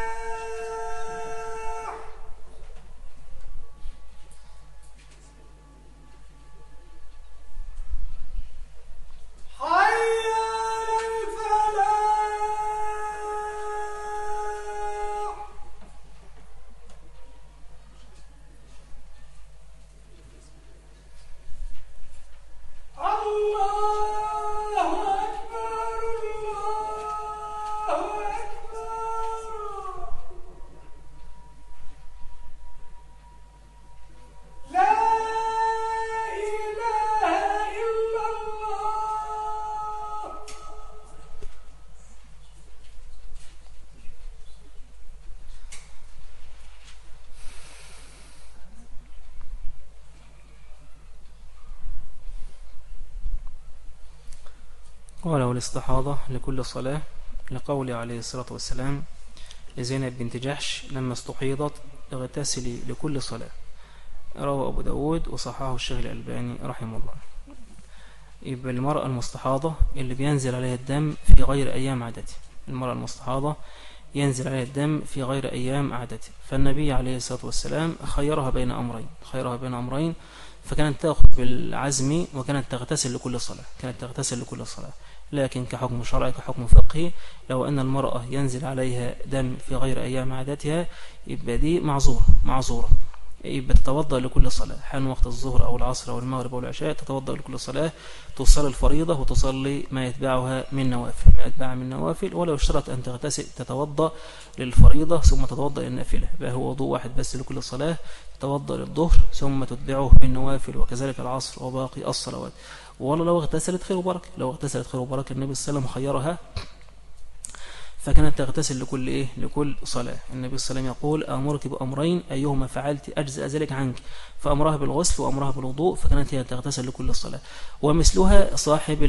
حي على الفلاح. الله أكبر الله أكبر. لا إله إلا الله. قال والاستحاضة لكل صلاة لقوله عليه الصلاة والسلام لزينب بنت جحش لما استحيضت اغتسلي لكل صلاة. رواه أبو داود وصححه الشيخ الألباني رحمه الله. يبقى المرأة المستحاضة اللي بينزل عليها الدم في غير أيام عادته، المرأة المستحاضة ينزل عليها الدم في غير أيام عادته، فالنبي عليه الصلاة والسلام خيرها بين أمرين، فكانت تأخذ بالعزم وكانت تغتسل لكل صلاة، لكن كحكم شرعي كحكم فقهي لو أن المرأة ينزل عليها دم في غير أيام عادتها يبقى دي معذورة، يبقى تتوضأ لكل صلاة، حان وقت الظهر أو العصر أو المغرب أو العشاء تتوضأ لكل صلاة، تصلي الفريضة وتصلي ما يتبعها من نوافل، ولا يشترط أن تتوضأ للفريضة ثم تتوضأ للنافلة، يبقى هو وضوء واحد بس لكل صلاة، تتوضأ للظهر ثم تتبعه بالنوافل وكذلك العصر وباقي الصلوات. ولا لو اغتسلت خير وبركة، النبي صلى الله عليه وسلم خيرها فكانت تغتسل لكل صلاة. النبي صلى الله عليه وسلم يقول أمرك بأمرين أيهما فعلت أجزأ ذلك عنك، فأمرها بالغسل وأمرها بالوضوء، فكانت هي تغتسل لكل صلاة. ومثلها صاحب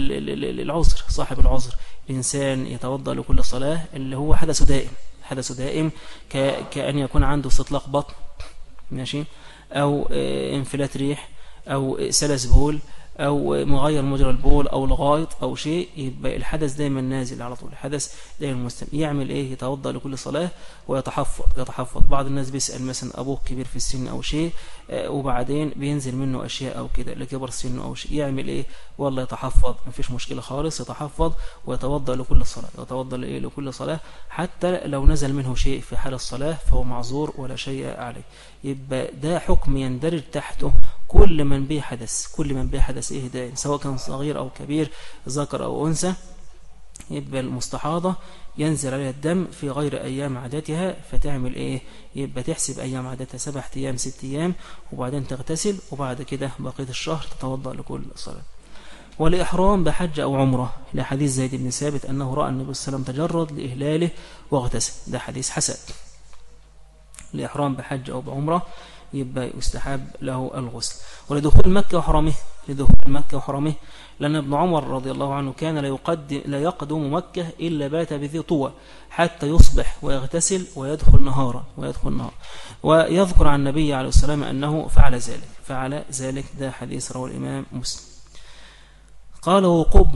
العذر، الإنسان يتوضأ لكل صلاة اللي هو حدث دائم كأن يكون عنده استطلاق بطن ماشي، أو انفلات ريح، أو سلس بول، أو مغير مجرى البول، أو الغائط أو شيء، يبقى الحدث دايما نازل على طول، الحدث دايما مستمر. يعمل إيه؟ يتوضأ لكل صلاة ويتحفظ. بعض الناس بيسأل مثلا أبوه كبير في السن أو شيء وبعدين بينزل منه أشياء أو كده لكبر سنه أو شيء، يعمل إيه؟ والله يتحفظ، مفيش مشكلة خالص، يتحفظ ويتوضأ لكل صلاة، حتى لو نزل منه شيء في حال الصلاة فهو معذور ولا شيء عليه. يبقى ده حكم يندرج تحته كل من به حدث إهداء سواء كان صغير أو كبير، ذكر أو أنثى. يبقى المستحاضة ينزل عليها الدم في غير أيام عادتها، فتعمل إيه؟ يبقى تحسب أيام عادتها 7 أيام 6 أيام، وبعدين تغتسل، وبعد كده بقية الشهر تتوضأ لكل صلاة. والإحرام بحج أو عمرة لحديث زيد بن ثابت أنه رأى النبي صلى الله عليه وسلم تجرد لإهلاله واغتسل، ده حديث حسن. الإحرام بحج أو بعمرة يبقى يستحب له الغسل. ولدخول مكة وحرمه، لدخول مكة وحرمه، لأن ابن عمر رضي الله عنه كان لا يقدم مكة إلا بات بذي طوى حتى يصبح ويغتسل ويدخل نهارا ويذكر عن النبي عليه الصلاة والسلام أنه فعل ذلك. ده حديث رواه الإمام مسلم. قال وقوف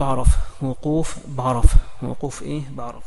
بعرفة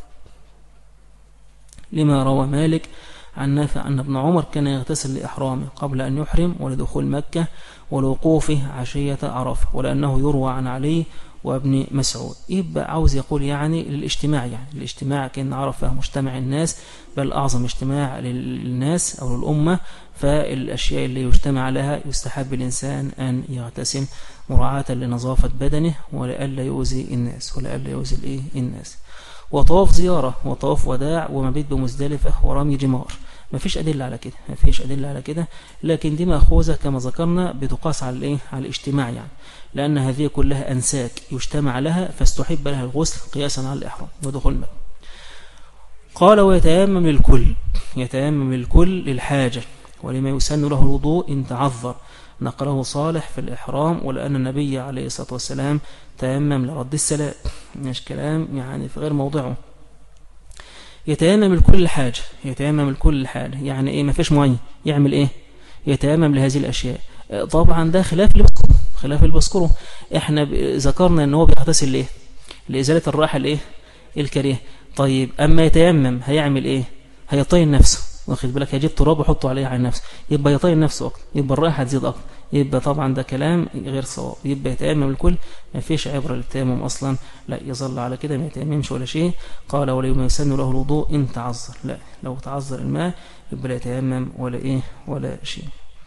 لما روى مالك عن نافع أن ابن عمر كان يغتسل لإحرامه قبل أن يحرم ولدخول مكة ولوقوفه عشية عرفة، ولأنه يروى عن علي وابن مسعود. يبقى عاوز يقول يعني الاجتماع كأن عرفة مجتمع الناس، بل أعظم اجتماع للناس أو للأمة، فالأشياء اللي يجتمع لها يستحب الإنسان أن يغتسل مراعاة لنظافة بدنه ولألا يؤذي الناس. وطواف زيارة وطواف وداع ومبيت بمزدلفة ورمي جمار، ما فيش أدلة على كده، لكن دي مأخوذة كما ذكرنا بتقاس على الاجتماع يعني، لأن هذه كلها أنساك يجتمع لها فاستحب لها الغسل قياسا على الإحرام ودخول مكة. قال يتيمم الكل للحاجة ولما يسن له الوضوء إن تعذر، نقله صالح في الإحرام، ولأن النبي عليه الصلاة والسلام تيمم لرد السلام، مش كلام يعني في غير موضعه. يتيمم الكل حاجة يعني إيه؟ ما فيش مية يعمل إيه؟ يتيمم لهذه الأشياء. طبعا ده خلاف اللي بذكره. احنا ذكرنا ان هو بيغتسل ليه؟ لإزالة الراحة الكريه. طيب أما يتيمم هيعمل إيه؟ هيطين نفسه، واخد بالك، هيجيب تراب ويحطه عليه على نفسه، يبقى يطين نفسه أكتر، يبقى الراحة هتزيد أكتر، يبقى طبعا ده كلام غير صواب. يبقى يتيمم الكل، ما فيش عبرة للتيمم أصلا، لا يظل على كده ما يتيممش ولا شيء. قال ولما يسن له الوضوء إن تعذر، لا لو تعذر الماء يبقى لا يتيمم ولا شيء.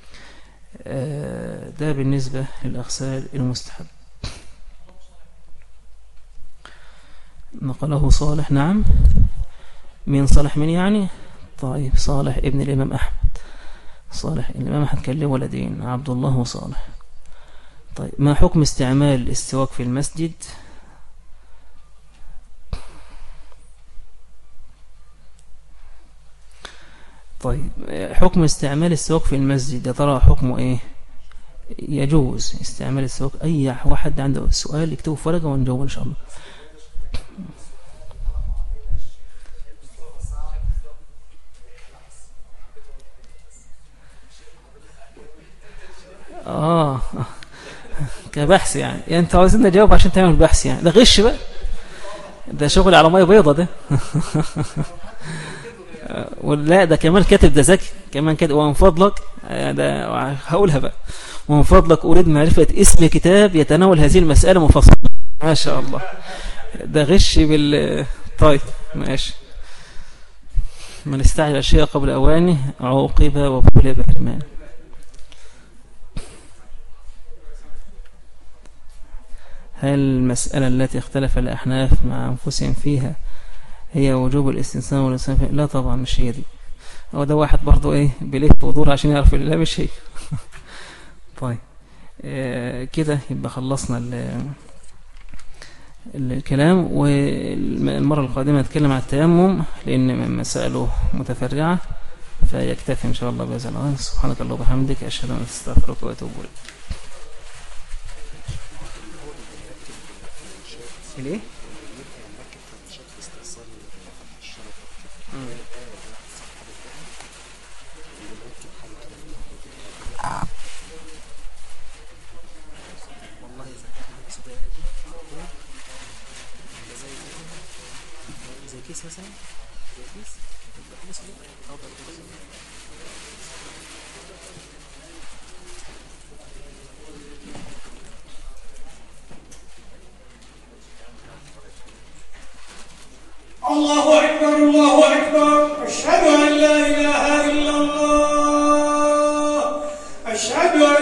ده بالنسبة للأغسال المستحب. نقله صالح. نعم، من صالح من يعني؟ طيب صالح ابن الإمام أحمد. صالح الإمام أحمد كان له ولدين، عبد الله وصالح. طيب ما حكم استعمال الاستواك في المسجد؟ طيب حكم استعمال السواك في المسجد يا ترى حكمه ايه؟ يجوز استعمال السواك. اي واحد عنده سؤال يكتبه في ورقه ونجاوب ان شاء الله. كبحث يعني انت عاوزين نجاوب عشان تعمل بحث يعني؟ ده غش بقى، ده شغل على ميه بيضه ده. ولا ده كمان كاتب، ده ذكي كمان كاتب. ومن فضلك ده هقولها بقى، ومن فضلك أريد معرفة اسم كتاب يتناول هذه المسألة مفصلة. ما شاء الله، ده غش طيب ماشي. من استعجل الشيء قبل أوانه عوقب وابتلي بحرمان. هل المسألة التي اختلف الأحناف مع أنفسهم فيها هي وجوب الاستنسان والإنسان؟ لا طبعا مش هي دي. هو ده واحد برضو بلف ودور عشان يعرف. لا مش هي. طيب كده يبقى خلصنا الكلام، والمرة القادمة نتكلم عن التيمم لأن مسائله متفرعة، فيكتفي إن شاء الله بهذا الأمر. سبحانك اللهم وبحمدك، أشهد أن لا إله إلا أنت، أستغفرك وأتوب إليك. ليه؟ كيس مثلا، كيس الله أكبر الله أكبر، أشهد أن لا إله إلا الله، أشهد